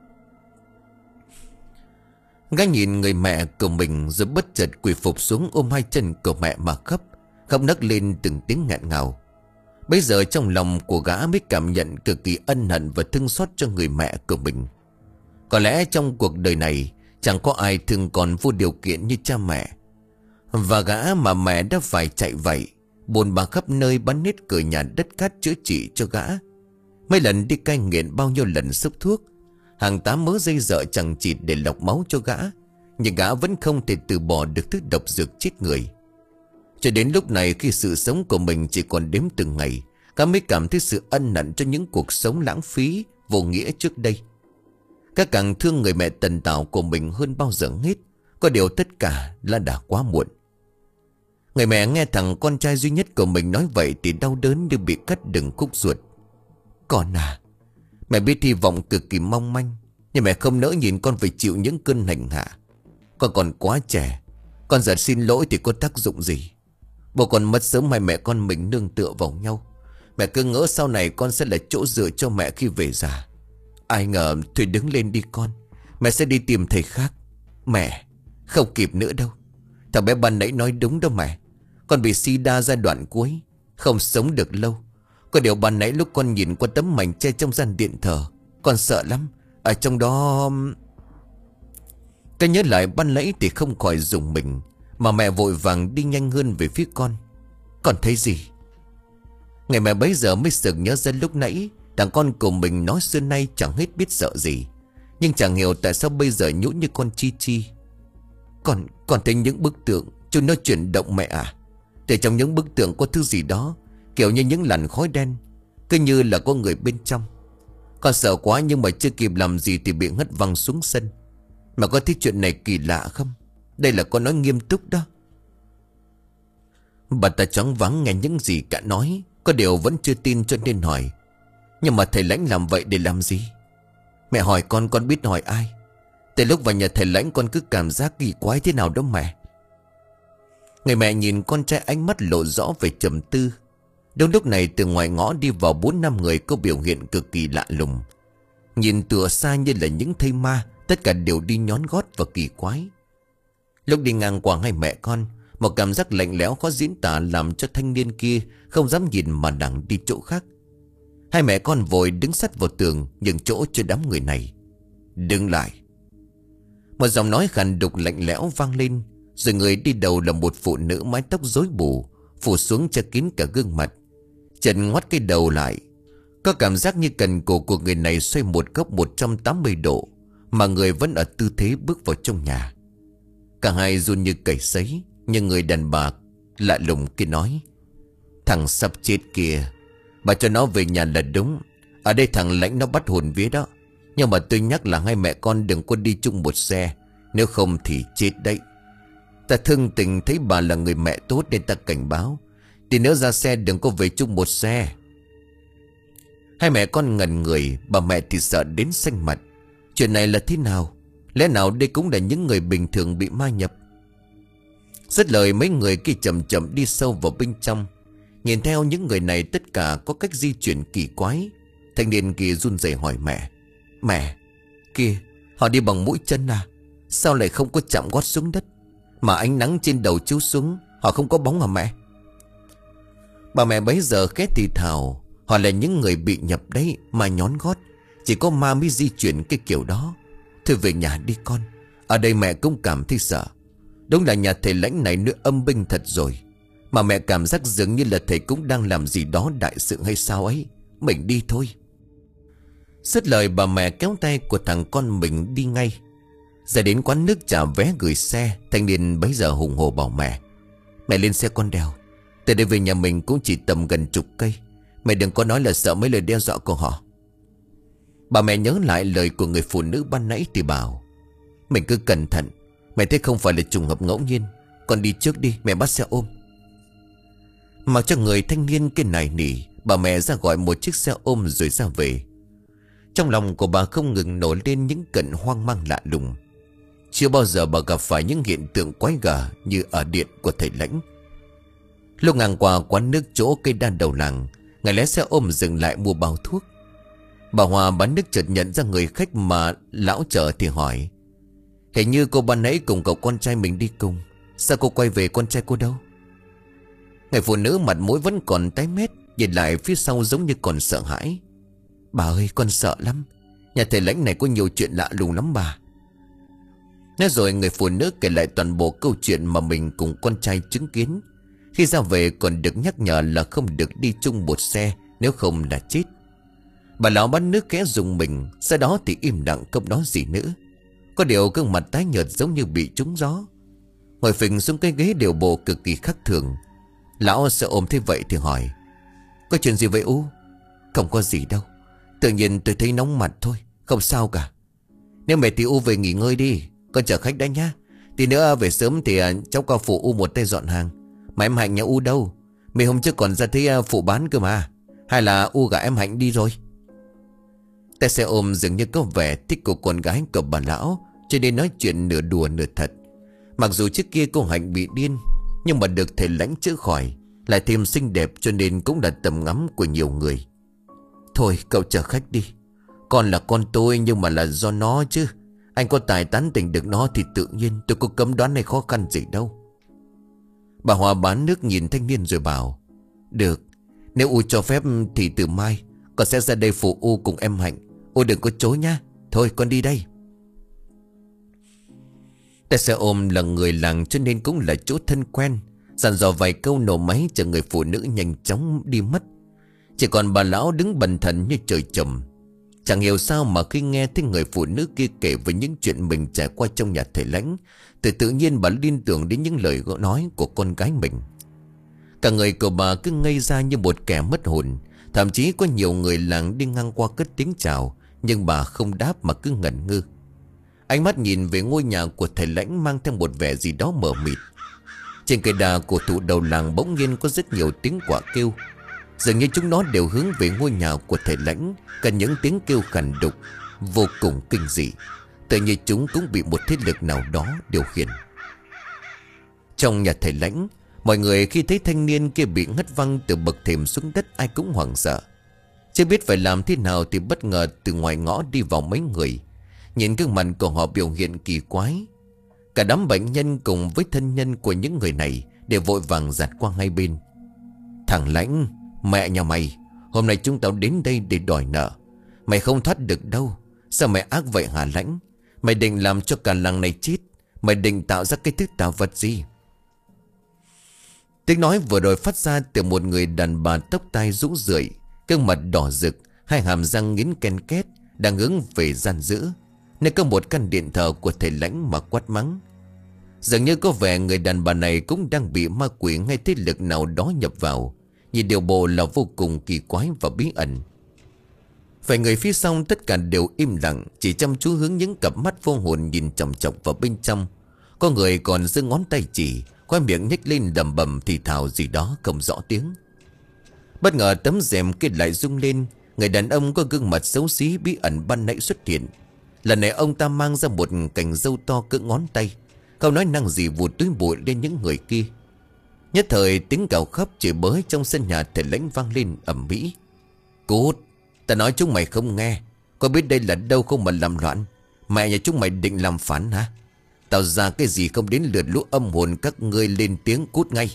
Gái nhìn người mẹ của mình rồi bất chợt quỳ phục xuống ôm hai chân của mẹ mà khóc, khóc nấc lên từng tiếng nghẹn ngào. Bây giờ trong lòng của gã mới cảm nhận cực kỳ ân hận và thương xót cho người mẹ của mình. Có lẽ trong cuộc đời này chẳng có ai thương con vô điều kiện như cha mẹ. Và gã mà mẹ đã phải chạy vậy, bồn bà khắp nơi bắn hết cửa nhà đất cát chữa trị cho gã. Mấy lần đi cai nghiện, bao nhiêu lần xúc thuốc, hàng tám mớ dây dợ chẳng chịt để lọc máu cho gã, nhưng gã vẫn không thể từ bỏ được thứ độc dược chết người. Cho đến lúc này, khi sự sống của mình chỉ còn đếm từng ngày, gã mới cảm thấy sự ân hận cho những cuộc sống lãng phí, vô nghĩa trước đây. Gã càng thương người mẹ tần tảo của mình hơn bao giờ hết. Có điều tất cả là đã quá muộn. Người mẹ nghe thằng con trai duy nhất của mình nói vậy thì đau đớn như bị cắt đừng khúc ruột. Con à, mẹ biết hy vọng cực kỳ mong manh, nhưng mẹ không nỡ nhìn con phải chịu những cơn hành hạ. Con còn quá trẻ. Con giờ xin lỗi thì có tác dụng gì? Bố con mất sớm, hai mẹ con mình nương tựa vào nhau. Mẹ cứ ngỡ sau này con sẽ là chỗ dựa cho mẹ khi về già. Ai ngờ, thôi đứng lên đi con. Mẹ sẽ đi tìm thầy khác. Mẹ, không kịp nữa đâu. Thằng bé ban nãy nói đúng đó mẹ. Con bị sida giai đoạn cuối, không sống được lâu. Có điều ban nãy lúc con nhìn qua tấm mảnh che trong gian điện thờ, con sợ lắm. Ở trong đó... Cái nhớ lại ban nãy thì không khỏi rùng mình, mà mẹ vội vàng đi nhanh hơn về phía con. Con thấy gì? Ngày mẹ bấy giờ mới sực nhớ ra lúc nãy thằng con của mình nói xưa nay chẳng hết biết sợ gì, nhưng chẳng hiểu tại sao bây giờ nhũn như con Chi Chi. Con, con thấy những bức tượng chúng nó chuyển động mẹ à. Để trong những bức tượng có thứ gì đó, kiểu như những làn khói đen, cứ như là có người bên trong. Con sợ quá nhưng mà chưa kịp làm gì thì bị ngất văng xuống sân. Mà có thấy chuyện này kỳ lạ không? Đây là con nói nghiêm túc đó. Bà ta choáng váng nghe những gì cả nói, có điều vẫn chưa tin cho nên hỏi: Nhưng mà thầy lãnh làm vậy để làm gì? Mẹ hỏi con, con biết hỏi ai? Từ lúc vào nhà thầy lãnh con cứ cảm giác kỳ quái thế nào đó mẹ. Người mẹ nhìn con trai, ánh mắt lộ rõ về trầm tư. Đúng lúc này từ ngoài ngõ đi vào bốn năm người có biểu hiện cực kỳ lạ lùng. Nhìn tựa xa như là những thây ma, tất cả đều đi nhón gót và kỳ quái. Lúc đi ngang qua hai mẹ con, một cảm giác lạnh lẽo khó diễn tả làm cho thanh niên kia không dám nhìn mà đằng đi chỗ khác. Hai mẹ con vội đứng sát vào tường, nhường chỗ cho đám người này. Đứng lại. Một giọng nói khàn đục lạnh lẽo vang lên. Rồi người đi đầu là một phụ nữ mái tóc rối bù, phủ xuống che kín cả gương mặt. Trần ngoắt cái đầu lại. Có cảm giác như cần cổ của người này xoay một góc một trăm tám mươi độ, mà người vẫn ở tư thế bước vào trong nhà. Cả hai run như cầy sấy. Nhưng người đàn bà lạ lùng kia nói: Thằng sắp chết kia, bà cho nó về nhà là đúng. Ở đây thằng Lãnh nó bắt hồn vía đó. Nhưng mà tôi nhắc là hai mẹ con đừng có đi chung một xe, nếu không thì chết đấy. Ta thương tình thấy bà là người mẹ tốt nên ta cảnh báo. Thì nếu ra xe đừng có về chung một xe. Hai mẹ con ngẩn người. Bà mẹ thì sợ đến xanh mặt. Chuyện này là thế nào? Lẽ nào đây cũng là những người bình thường bị ma nhập? Dứt lời mấy người kia chậm chậm đi sâu vào bên trong. Nhìn theo những người này tất cả có cách di chuyển kỳ quái. Thanh niên kia run rẩy hỏi mẹ: Mẹ, kia, họ đi bằng mũi chân à? Sao lại không có chạm gót xuống đất? Mà ánh nắng trên đầu chiếu xuống, họ không có bóng hả mẹ? Bà mẹ bấy giờ khét thì thào: Họ là những người bị nhập đấy mà nhón gót. Chỉ có ma mới di chuyển cái kiểu đó. Thôi về nhà đi con. Ở đây mẹ cũng cảm thấy sợ. Đúng là nhà thầy Lãnh này nữa âm binh thật rồi. Mà mẹ cảm giác dường như là thầy cũng đang làm gì đó đại sự hay sao ấy. Mình đi thôi. Dứt lời bà mẹ kéo tay của thằng con mình đi ngay. Ra đến quán nước trả vé gửi xe. Thanh niên bấy giờ hùng hồ bảo mẹ: Mẹ lên xe con đèo. Từ đây về nhà mình cũng chỉ tầm gần chục cây. Mẹ đừng có nói là sợ mấy lời đe dọa của họ. Bà mẹ nhớ lại lời của người phụ nữ ban nãy thì bảo: Mình cứ cẩn thận. Mẹ thấy không phải là trùng hợp ngẫu nhiên. Con đi trước đi, mẹ bắt xe ôm. Mặc cho người thanh niên kia nài nỉ, bà mẹ ra gọi một chiếc xe ôm rồi ra về. Trong lòng của bà không ngừng nổi lên những cận hoang mang lạ lùng. Chưa bao giờ bà gặp phải những hiện tượng quái gở như ở điện của thầy Lãnh. Lúc ngang qua quán nước chỗ cây đa đầu làng, ngài lái xe ôm dừng lại mua bao thuốc. Bà Hòa bán nước chợt nhận ra người khách mà lão chở thì hỏi: Hình như cô ban nãy cùng cậu con trai mình đi cùng. Sao cô quay về, con trai cô đâu? Người phụ nữ mặt mũi vẫn còn tái mét, nhìn lại phía sau giống như còn sợ hãi. Bà ơi, con sợ lắm. Nhà thầy Lãnh này có nhiều chuyện lạ lùng lắm bà. Nói rồi người phụ nữ kể lại toàn bộ câu chuyện mà mình cùng con trai chứng kiến. Khi ra về còn được nhắc nhở là không được đi chung một xe, nếu không là chết. Bà lão bán nước khẽ dùng mình. Sau đó thì im lặng không nói gì nữa. Có điều gương mặt tái nhợt giống như bị trúng gió. Ngồi phình xuống cái ghế điều bộ cực kỳ khác thường. Lão sợ ôm thế vậy thì hỏi: Có chuyện gì vậy U? Không có gì đâu. Tự nhiên tôi thấy nóng mặt thôi. Không sao cả. Nếu mệt thì U về nghỉ ngơi đi. Con chở khách đã nhá. Tí nữa về sớm thì cháu qua phụ U một tay dọn hàng. Mà em Hạnh nhà U đâu? Mấy hôm trước còn ra thấy phụ bán cơ mà. Hay là U gả em Hạnh đi rồi? Tài xe ôm dường như có vẻ thích cô con gái của bà lão, cho nên nói chuyện nửa đùa nửa thật. Mặc dù trước kia cô Hạnh bị điên, nhưng mà được thầy Lãnh chữa khỏi, lại thêm xinh đẹp cho nên cũng là tầm ngắm của nhiều người. Thôi cậu chở khách đi. Con là con tôi nhưng mà là do nó chứ. Anh có tài tán tỉnh được nó thì tự nhiên tôi có cấm đoán hay khó khăn gì đâu. Bà Hòa bán nước nhìn thanh niên rồi bảo: Được, nếu U cho phép thì từ mai con sẽ ra đây phụ U cùng em Hạnh. U đừng có chối nha. Thôi con đi đây. Tài xe ôm là người làng cho nên cũng là chỗ thân quen. Dặn dò vài câu nổ máy chờ người phụ nữ nhanh chóng đi mất. Chỉ còn bà lão đứng bần thần như trời trồng. Chẳng hiểu sao mà khi nghe thấy người phụ nữ kia kể về những chuyện mình trải qua trong nhà thầy Lãnh, thì tự nhiên bà liên tưởng đến những lời nói của con gái mình. Cả người của bà cứ ngây ra như một kẻ mất hồn. Thậm chí có nhiều người làng đi ngang qua cất tiếng chào, nhưng bà không đáp mà cứ ngẩn ngơ. Ánh mắt nhìn về ngôi nhà của thầy Lãnh mang theo một vẻ gì đó mờ mịt. Trên cây đà cổ thụ đầu làng bỗng nhiên có rất nhiều tiếng quạ kêu. Dường như chúng nó đều hướng về ngôi nhà của thầy Lãnh. Cần những tiếng kêu khàn đục vô cùng kinh dị, tự như chúng cũng bị một thế lực nào đó điều khiển. Trong nhà thầy Lãnh, mọi người khi thấy thanh niên kia bị ngất văng từ bậc thềm xuống đất, ai cũng hoảng sợ. Chưa biết phải làm thế nào thì bất ngờ từ ngoài ngõ đi vào mấy người. Nhìn gương mặt của họ biểu hiện kỳ quái. Cả đám bệnh nhân cùng với thân nhân của những người này đều vội vàng giạt qua hai bên. Thằng Lãnh, mẹ nhà mày, hôm nay chúng tao đến đây để đòi nợ. Mày không thoát được đâu. Sao mày ác vậy hả Lãnh? Mày định làm cho cả làng này chết? Mày định tạo ra cái thứ tà vật gì? Tiếng nói vừa rồi phát ra từ một người đàn bà tóc tai rũ rượi, gương mặt đỏ rực, hai hàm răng nghiến ken két, đang hướng về gian dữ, nơi có một căn điện thờ của thầy Lãnh mà quát mắng. Dường như có vẻ người đàn bà này cũng đang bị ma quỷ hay thế lực nào đó nhập vào, nhìn điều bộ là vô cùng kỳ quái và bí ẩn. Vài người phía sau tất cả đều im lặng, chỉ chăm chú hướng những cặp mắt vô hồn nhìn chòng chọc vào bên trong. Có người còn giơ ngón tay chỉ, khoe miệng nhếch lên đầm bầm thì thào gì đó không rõ tiếng. Bất ngờ tấm rèm kia lại rung lên, người đàn ông có gương mặt xấu xí bí ẩn ban nãy xuất hiện. Lần này ông ta mang ra một cành râu to cỡ ngón tay, không nói năng gì vụt túi bụi lên những người kia. Nhất thời tiếng gào khóc chửi bới trong sân nhà thầy Lãnh vang lên ầm ĩ. Cút, ta nói chúng mày không nghe. Có biết đây là đâu không mà làm loạn? Mẹ nhà chúng mày định làm phản hả? Tao ra cái gì không đến lượt lũ âm hồn các ngươi lên tiếng cút ngay.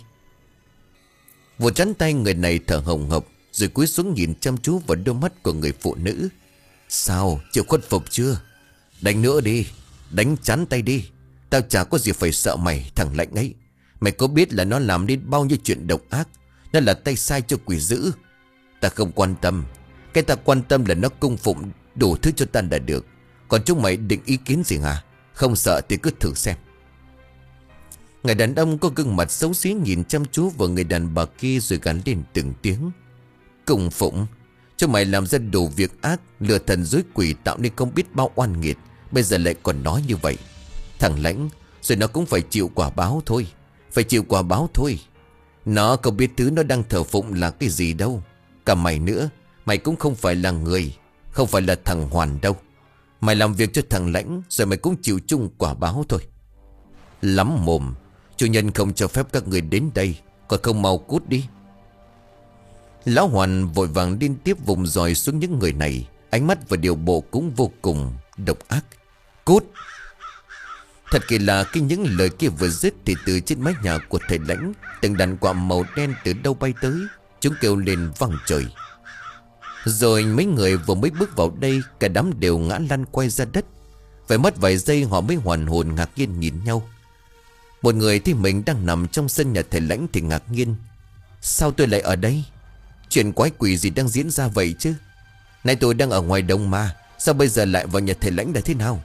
Vừa chắn tay người này thở hồng hộc, rồi cúi xuống nhìn chăm chú vào đôi mắt của người phụ nữ. Sao, chịu khuất phục chưa? Đánh nữa đi, đánh chắn tay đi. Tao chả có gì phải sợ mày, thằng Lãnh ấy. Mày có biết là nó làm nên bao nhiêu chuyện độc ác? Nó là tay sai cho quỷ dữ. Ta không quan tâm. Cái ta quan tâm là nó cung phụng đủ thứ cho ta đã được. Còn chúng mày định ý kiến gì hả? Không sợ thì cứ thử xem. Người đàn ông có gương mặt xấu xí nhìn chăm chú vào người đàn bà kia rồi gắn lên từng tiếng. Cung phụng? Cho mày làm ra đủ việc ác, lừa thần dối quỷ tạo nên không biết bao oan nghiệt. Bây giờ lại còn nói như vậy. Thằng Lãnh, rồi nó cũng phải chịu quả báo thôi. Phải chịu quả báo thôi. Nó không biết thứ nó đang thờ phụng là cái gì đâu. Cả mày nữa, mày cũng không phải là người, không phải là thằng Hoàn đâu. Mày làm việc cho thằng Lãnh, rồi mày cũng chịu chung quả báo thôi. Lắm mồm. Chủ nhân không cho phép các người đến đây, còn không mau cút đi. Lão Hoàn vội vàng liên tiếp vùng dòi xuống những người này. Ánh mắt và điều bộ cũng vô cùng độc ác. Cút! Thật kỳ lạ, khi những lời kia vừa dứt thì từ trên mái nhà của thầy Lãnh, từng đàn quạ màu đen từ đâu bay tới. Chúng kêu lên vang trời. Rồi mấy người vừa mới bước vào đây, cả đám đều ngã lăn quay ra đất. Phải mất vài giây họ mới hoàn hồn ngạc nhiên nhìn nhau. Một người thì mình đang nằm trong sân nhà thầy Lãnh thì ngạc nhiên. Sao tôi lại ở đây? Chuyện quái quỷ gì đang diễn ra vậy chứ? Nay tôi đang ở ngoài đồng mà, sao bây giờ lại vào nhà thầy Lãnh là thế nào?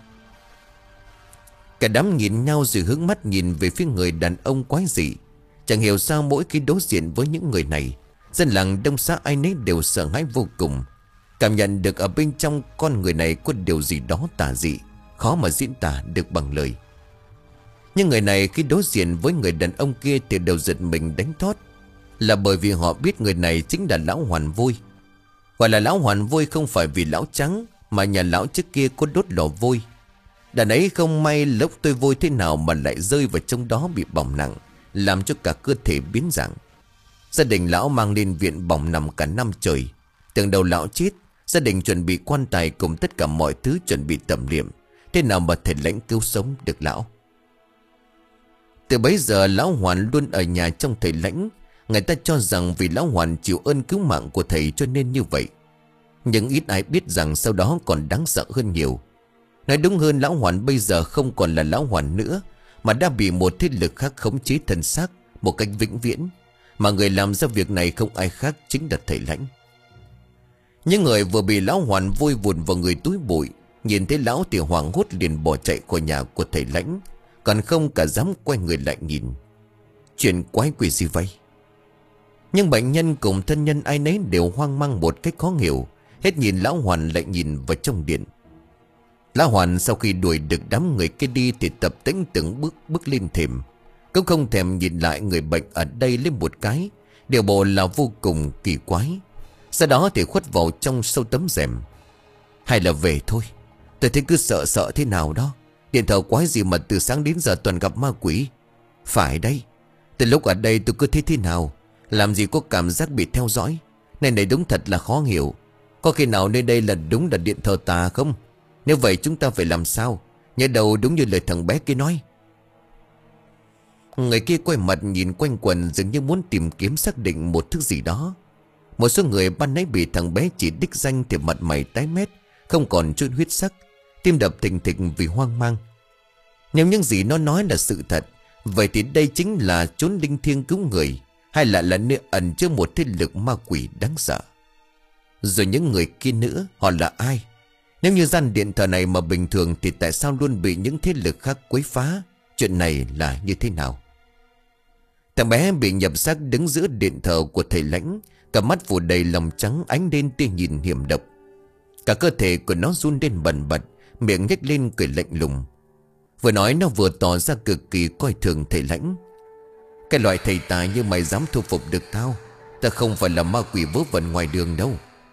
Cả đám nhìn nhau rồi hướng mắt nhìn về phía người đàn ông quái dị. Chẳng hiểu sao mỗi khi đối diện với những người này, dân làng Đông Xá ai nấy đều sợ hãi vô cùng. Cảm nhận được ở bên trong con người này có điều gì đó tà dị, khó mà diễn tả được bằng lời. Nhưng người này khi đối diện với người đàn ông kia thì đều giật mình đánh thót. Là bởi vì họ biết người này chính là lão Hoàn Vôi. Gọi là lão Hoàn Vôi không phải vì lão trắng, mà nhà lão trước kia có đốt lò vôi. Đàn ấy không may lốc tôi vôi thế nào mà lại rơi vào trong đó bị bỏng nặng, làm cho cả cơ thể biến dạng. Gia đình lão mang lên viện bỏng nằm cả năm trời. Tưởng đầu lão chết, gia đình chuẩn bị quan tài cùng tất cả mọi thứ chuẩn bị tẩm liệm. Thế nào mà thầy Lãnh cứu sống được lão. Từ bấy giờ lão Hoàn luôn ở nhà trong thầy Lãnh. Người ta cho rằng vì lão Hoàn chịu ơn cứu mạng của thầy cho nên như vậy. Nhưng ít ai biết rằng sau đó còn đáng sợ hơn nhiều. Nói đúng hơn, lão Hoàn bây giờ không còn là lão Hoàn nữa, mà đã bị một thế lực khác khống chế thân xác một cách vĩnh viễn. Mà người làm ra việc này không ai khác chính là thầy Lãnh. Những người vừa bị lão Hoàn vôi vùn vào người túi bụi, nhìn thấy lão thì hoảng hốt liền bỏ chạy khỏi nhà của thầy Lãnh, còn không cả dám quay người lại nhìn. Chuyện quái quỷ gì vậy? Nhưng bệnh nhân cùng thân nhân ai nấy đều hoang mang một cách khó hiểu. Hết nhìn lão Hoàn lại nhìn vào trong điện. Lão Hoàn sau khi đuổi được đám người kia đi thì tập tễnh từng bước bước lên thềm. Cũng không thèm nhìn lại người bệnh ở đây lên một cái. Điều bộ là vô cùng kỳ quái. Sau đó thì khuất vào trong sâu tấm rèm. Hay là về thôi. Tôi thấy cứ sợ sợ thế nào đó. Điện thờ quái gì mà từ sáng đến giờ toàn gặp ma quỷ. Phải đây. Từ lúc ở đây tôi cứ thấy thế nào. Làm gì có cảm giác bị theo dõi. Này này đúng thật là khó hiểu. Có khi nào nơi đây là đúng là điện thờ tà không? Nếu vậy chúng ta phải làm sao? Nhớ đầu đúng như lời thằng bé kia nói. Người kia quay mặt nhìn quanh quần, dường như muốn tìm kiếm xác định một thứ gì đó. Một số người ban nãy bị thằng bé chỉ đích danh thì mặt mày tái mét, không còn chút huyết sắc, tim đập thình thịch vì hoang mang. Nếu những gì nó nói là sự thật, vậy thì đây chính là chốn linh thiêng cứu người, hay là là nơi ẩn chứa một thế lực ma quỷ đáng sợ? Rồi những người kia nữa, họ là ai? Nếu như gian điện thờ này mà bình thường thì tại sao luôn bị những thế lực khác quấy phá? Chuyện này là như thế nào? Thằng bé bị nhập xác đứng giữa điện thờ của thầy Lãnh, cả mắt phủ đầy lòng trắng ánh lên tia nhìn hiểm độc. Cả cơ thể của nó run lên bần bật, miệng nhếch lên cười lạnh lùng. Vừa nói nó vừa tỏ ra cực kỳ coi thường thầy Lãnh. Cái loại thầy tài như mày dám thu phục được tao? Ta không phải là ma quỷ vớ vẩn ngoài đường đâu.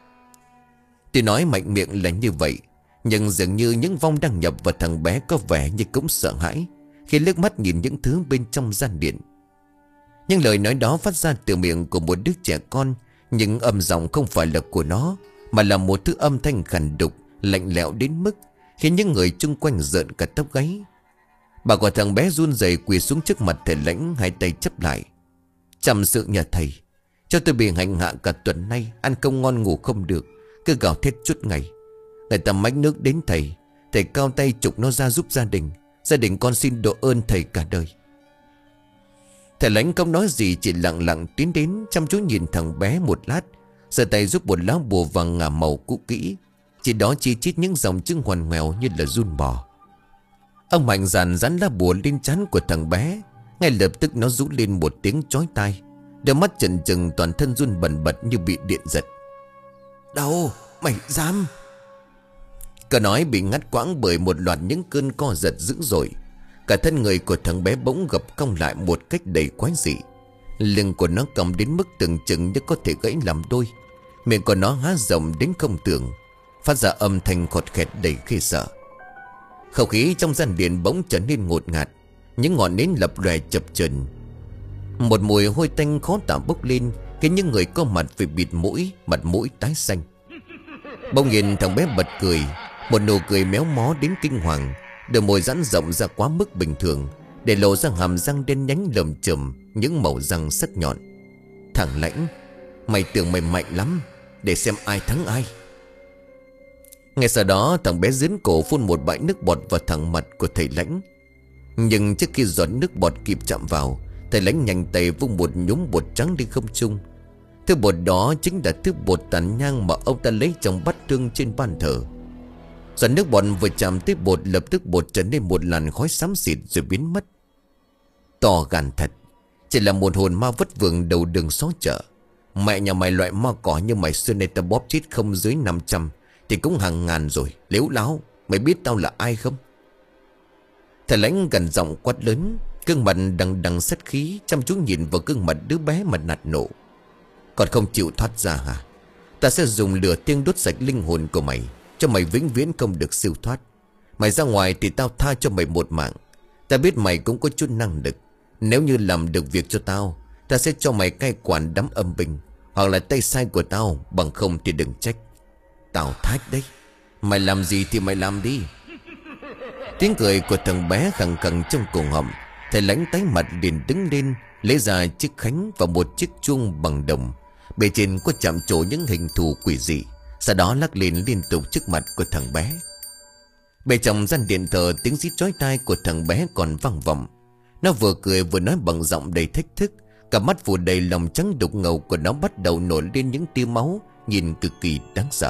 Tuy nói mạnh miệng là như vậy, nhưng dường như những vong đang nhập vào thằng bé có vẻ như cũng sợ hãi khi liếc mắt nhìn những thứ bên trong gian điện. Nhưng lời nói đó phát ra từ miệng của một đứa trẻ con, nhưng âm giọng không phải là của nó, mà là một thứ âm thanh khàn đục, lạnh lẽo đến mức khiến những người chung quanh rợn cả tóc gáy. Bà của thằng bé run rẩy quỳ xuống trước mặt thầy Lãnh, hai tay chấp lại. Chăm sự nhà thầy, cho tôi bị hành hạ cả tuần nay, ăn không ngon ngủ không được, cứ gào thét chút ngày. Người ta mách nước đến thầy, thầy cao tay trục nó ra giúp gia đình. Gia đình con xin độ ơn thầy cả đời. Thầy Lãnh không nói gì, chỉ lặng lặng tiến đến, chăm chú nhìn thằng bé một lát, giơ tay giúp một lá bùa vàng ngả màu cũ kỹ. Chỉ đó chi chít những dòng chữ ngoằn ngoèo như là run bò. Ông mạnh dạn dán lá bùa lên trán của thằng bé. Ngay lập tức nó rú lên một tiếng chói tai, đôi mắt trần trừng, toàn thân run bần bật như bị điện giật. Đâu, mày dám? Câu nói bị ngắt quãng bởi một loạt những cơn co giật dữ dội. Cả thân người của thằng bé bỗng gập cong lại một cách đầy quái dị. Lưng của nó còng đến mức tưởng chừng như có thể gãy làm đôi. Miệng của nó há rộng đến không tưởng, phát ra âm thanh khọt khẹt đầy khiếp sợ. Không khí trong gian điện bỗng trở nên ngột ngạt, những ngọn nến lập lòe chập chờn. Một mùi hôi tanh khó tả bốc lên, khiến những người có mặt phải bịt mũi, mặt mũi tái xanh. Bỗng nhìn thằng bé bật cười, một nụ cười méo mó đến kinh hoàng, đôi môi giãn rộng ra quá mức bình thường, để lộ ra hàm răng đen nhánh lởm chởm, những màu răng sắc nhọn. Thằng Lãnh, mày tưởng mày mạnh lắm, để xem ai thắng ai. Ngay sau đó thằng bé giến cổ phun một bãi nước bọt vào thẳng mặt của thầy Lãnh. Nhưng trước khi giọt nước bọt kịp chạm vào, thầy Lãnh nhanh tay vung một nhúm bột trắng lên không trung. Thứ bột đó chính là thứ bột tàn nhang mà ông ta lấy trong bát hương trên bàn thờ. Giọt nước bọt vừa chạm tới bột, lập tức bột trở nên một làn khói xám xịt rồi biến mất. To gan thật, chỉ là một hồn ma vất vưởng đầu đường xó chợ. Mẹ nhà mày loại ma cỏ như mày xưa nay ta bóp chết không dưới năm trăm thì cũng hàng ngàn rồi. Lếu láo, mày biết tao là ai không? Thầy Lãnh gần giọng quát lớn, gương mặt đằng đằng sát khí, chăm chú nhìn vào gương mặt đứa bé mà nạt nộ. Còn không chịu thoát ra hả? Ta sẽ dùng lửa thiêng đốt sạch linh hồn của mày, cho mày vĩnh viễn không được siêu thoát. Mày ra ngoài thì tao tha cho mày một mạng. Ta biết mày cũng có chút năng lực. Nếu như làm được việc cho tao, ta sẽ cho mày cai quản đám âm binh, hoặc là tay sai của tao. Bằng không thì đừng trách. Tao thách đấy, mày làm gì thì mày làm đi. Tiếng cười của thằng bé khẳng khẳng trong cổ họng. Thầy Lãnh tái mặt liền đứng lên, lấy ra chiếc khánh và một chiếc chuông bằng đồng. Bề trên có chạm trổ những hình thù quỷ dị, sau đó lắc lên liên tục trước mặt của thằng bé. Bên trong gian điện thờ, tiếng rít chói tai của thằng bé còn vang vọng. Nó vừa cười vừa nói bằng giọng đầy thách thức. Cả mắt phủ đầy lòng trắng đục ngầu của nó bắt đầu nổi lên những tia máu, nhìn cực kỳ đáng sợ.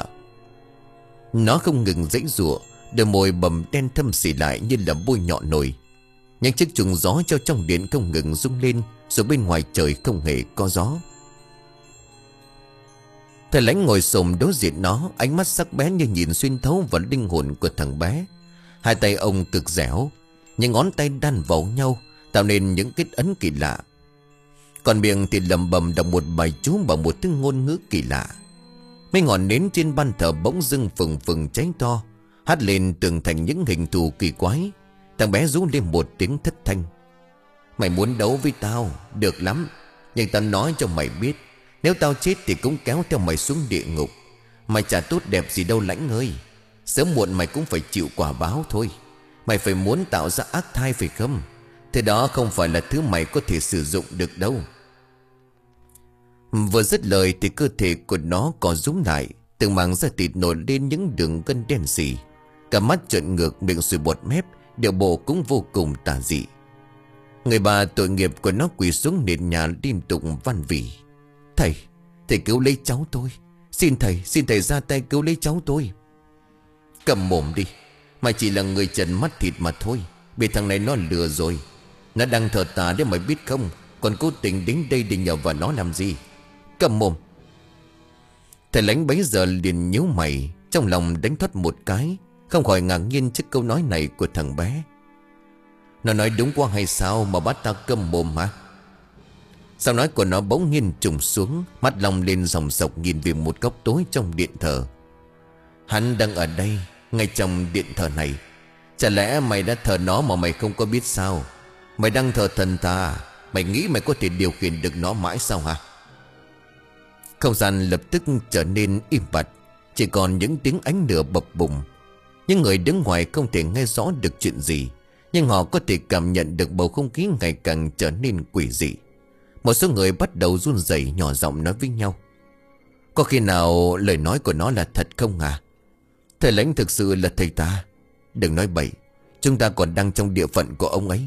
Nó không ngừng giãy giụa, đôi môi bầm đen thâm xỉ lại như là bôi nhọn nồi. Những chiếc chuông gió treo trong điện không ngừng rung lên, rồi bên ngoài trời không hề có gió. Thầy Lãnh ngồi xổm đối diện nó, ánh mắt sắc bén như nhìn xuyên thấu vào linh hồn của thằng bé. Hai tay ông cực dẻo, những ngón tay đan vào nhau tạo nên những kết ấn kỳ lạ. Còn miệng thì lẩm bẩm đọc một bài chú bằng một thứ ngôn ngữ kỳ lạ. Mấy ngọn nến trên ban thờ bỗng dưng phừng phừng cháy to, hắt lên tường thành những hình thù kỳ quái. Thằng bé rú lên một tiếng thất thanh. Mày muốn đấu với tao, được lắm. Nhưng tao nói cho mày biết, nếu tao chết thì cũng kéo theo mày xuống địa ngục. Mày chả tốt đẹp gì đâu Lãnh ơi. Sớm muộn mày cũng phải chịu quả báo thôi. Mày phải muốn tạo ra ác thai phải không? Thế đó không phải là thứ mày có thể sử dụng được đâu. Vừa dứt lời thì cơ thể của nó có rúm lại. Từng mảng da thịt nổi lên những đường gân đen sì. Cả mắt trợn ngược, miệng sùi bọt mép, điệu bộ cũng vô cùng tà dị. Người bà tội nghiệp của nó quỳ xuống nền nhà liên tục van vỉ: Thầy, thầy cứu lấy cháu tôi. Xin thầy, xin thầy ra tay cứu lấy cháu tôi. Cầm mồm đi. Mày chỉ là người trần mắt thịt mà thôi. Bị thằng này nó lừa rồi. Nó đang thờ tà để mày biết không. Còn cố tình đến đây để nhờ vào nó làm gì. Cầm mồm. Thầy Lãnh bấy giờ liền nhíu mày, trong lòng đánh thoát một cái, không khỏi ngạc nhiên trước câu nói này của thằng bé. Nó nói đúng quá hay sao mà bắt ta câm mồm hả? Sau nói của nó bỗng nhiên trùng xuống, mắt long lên dòng sọc nhìn về một góc tối trong điện thờ. Hắn đang ở đây, ngay trong điện thờ này. Chả lẽ mày đã thờ nó mà mày không có biết sao? Mày đang thờ thần ta, mày nghĩ mày có thể điều khiển được nó mãi sao hả? Không gian lập tức trở nên im bặt, chỉ còn những tiếng ánh lửa bập bùng. Những người đứng ngoài không thể nghe rõ được chuyện gì, nhưng họ có thể cảm nhận được bầu không khí ngày càng trở nên quỷ dị. Một số người bắt đầu run rẩy, nhỏ giọng nói với nhau: Có khi nào lời nói của nó là thật không à? Thầy Lãnh thực sự là thầy ta? Đừng nói bậy, chúng ta còn đang trong địa phận của ông ấy.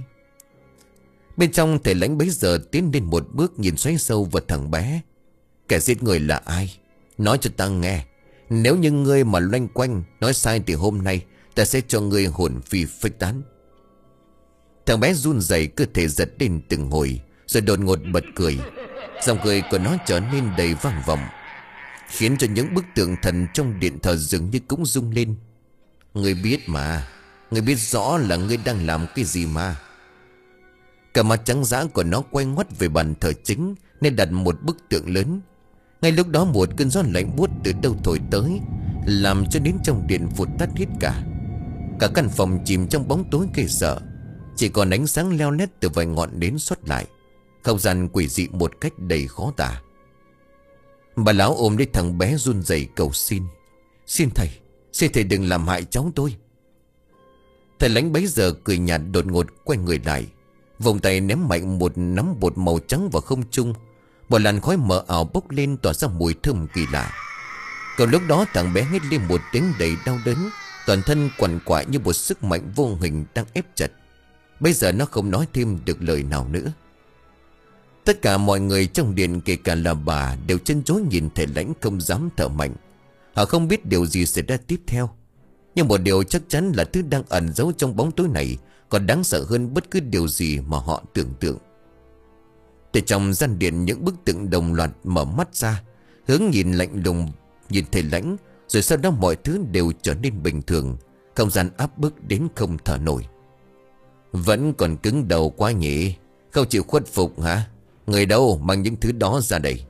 Bên trong, thầy Lãnh bấy giờ tiến lên một bước, nhìn xoáy sâu vào thằng bé. Kẻ giết người là ai? Nói cho ta nghe. Nếu như ngươi mà loanh quanh nói sai thì hôm nay ta sẽ cho ngươi hồn phi phách tán. Thằng bé run rẩy, cơ thể giật lên từng hồi, rồi đột ngột bật cười. Giọng cười của nó trở nên đầy vang vọng, khiến cho những bức tượng thần trong điện thờ dường như cũng rung lên. Ngươi biết mà, ngươi biết rõ là ngươi đang làm cái gì mà. Cả mặt trắng dã của nó quay ngoắt về bàn thờ chính, nên đặt một bức tượng lớn. Ngay lúc đó một cơn gió lạnh buốt từ đâu thổi tới, làm cho đến trong điện phụt tắt hết cả. Cả căn phòng chìm trong bóng tối ghê sợ, chỉ còn ánh sáng leo lét từ vài ngọn nến xuất lại. Không gian quỷ dị một cách đầy khó tả. Bà lão ôm lấy thằng bé run rẩy cầu xin: Xin thầy, xin thầy đừng làm hại cháu tôi. Thầy Lãnh bấy giờ cười nhạt, đột ngột quay người lại, vòng tay ném mạnh một nắm bột màu trắng vào không trung. Một làn khói mờ ảo bốc lên, tỏa ra mùi thơm kỳ lạ. Còn lúc đó thằng bé hét lên một tiếng đầy đau đớn, toàn thân quằn quại như một sức mạnh vô hình đang ép chặt. Bây giờ nó không nói thêm được lời nào nữa. Tất cả mọi người trong điện, kể cả là bà, đều chân chối nhìn thầy Lãnh, không dám thở mạnh. Họ không biết điều gì sẽ ra tiếp theo, nhưng một điều chắc chắn là thứ đang ẩn giấu trong bóng tối này còn đáng sợ hơn bất cứ điều gì mà họ tưởng tượng. Từ trong gian điện, những bức tượng đồng loạt mở mắt ra, hướng nhìn lạnh lùng nhìn thầy Lãnh. Rồi sau đó mọi thứ đều trở nên bình thường. Không gian áp bức đến không thở nổi. Vẫn còn cứng đầu quá nhỉ? Không chịu khuất phục hả? Người đâu mang những thứ đó ra đây?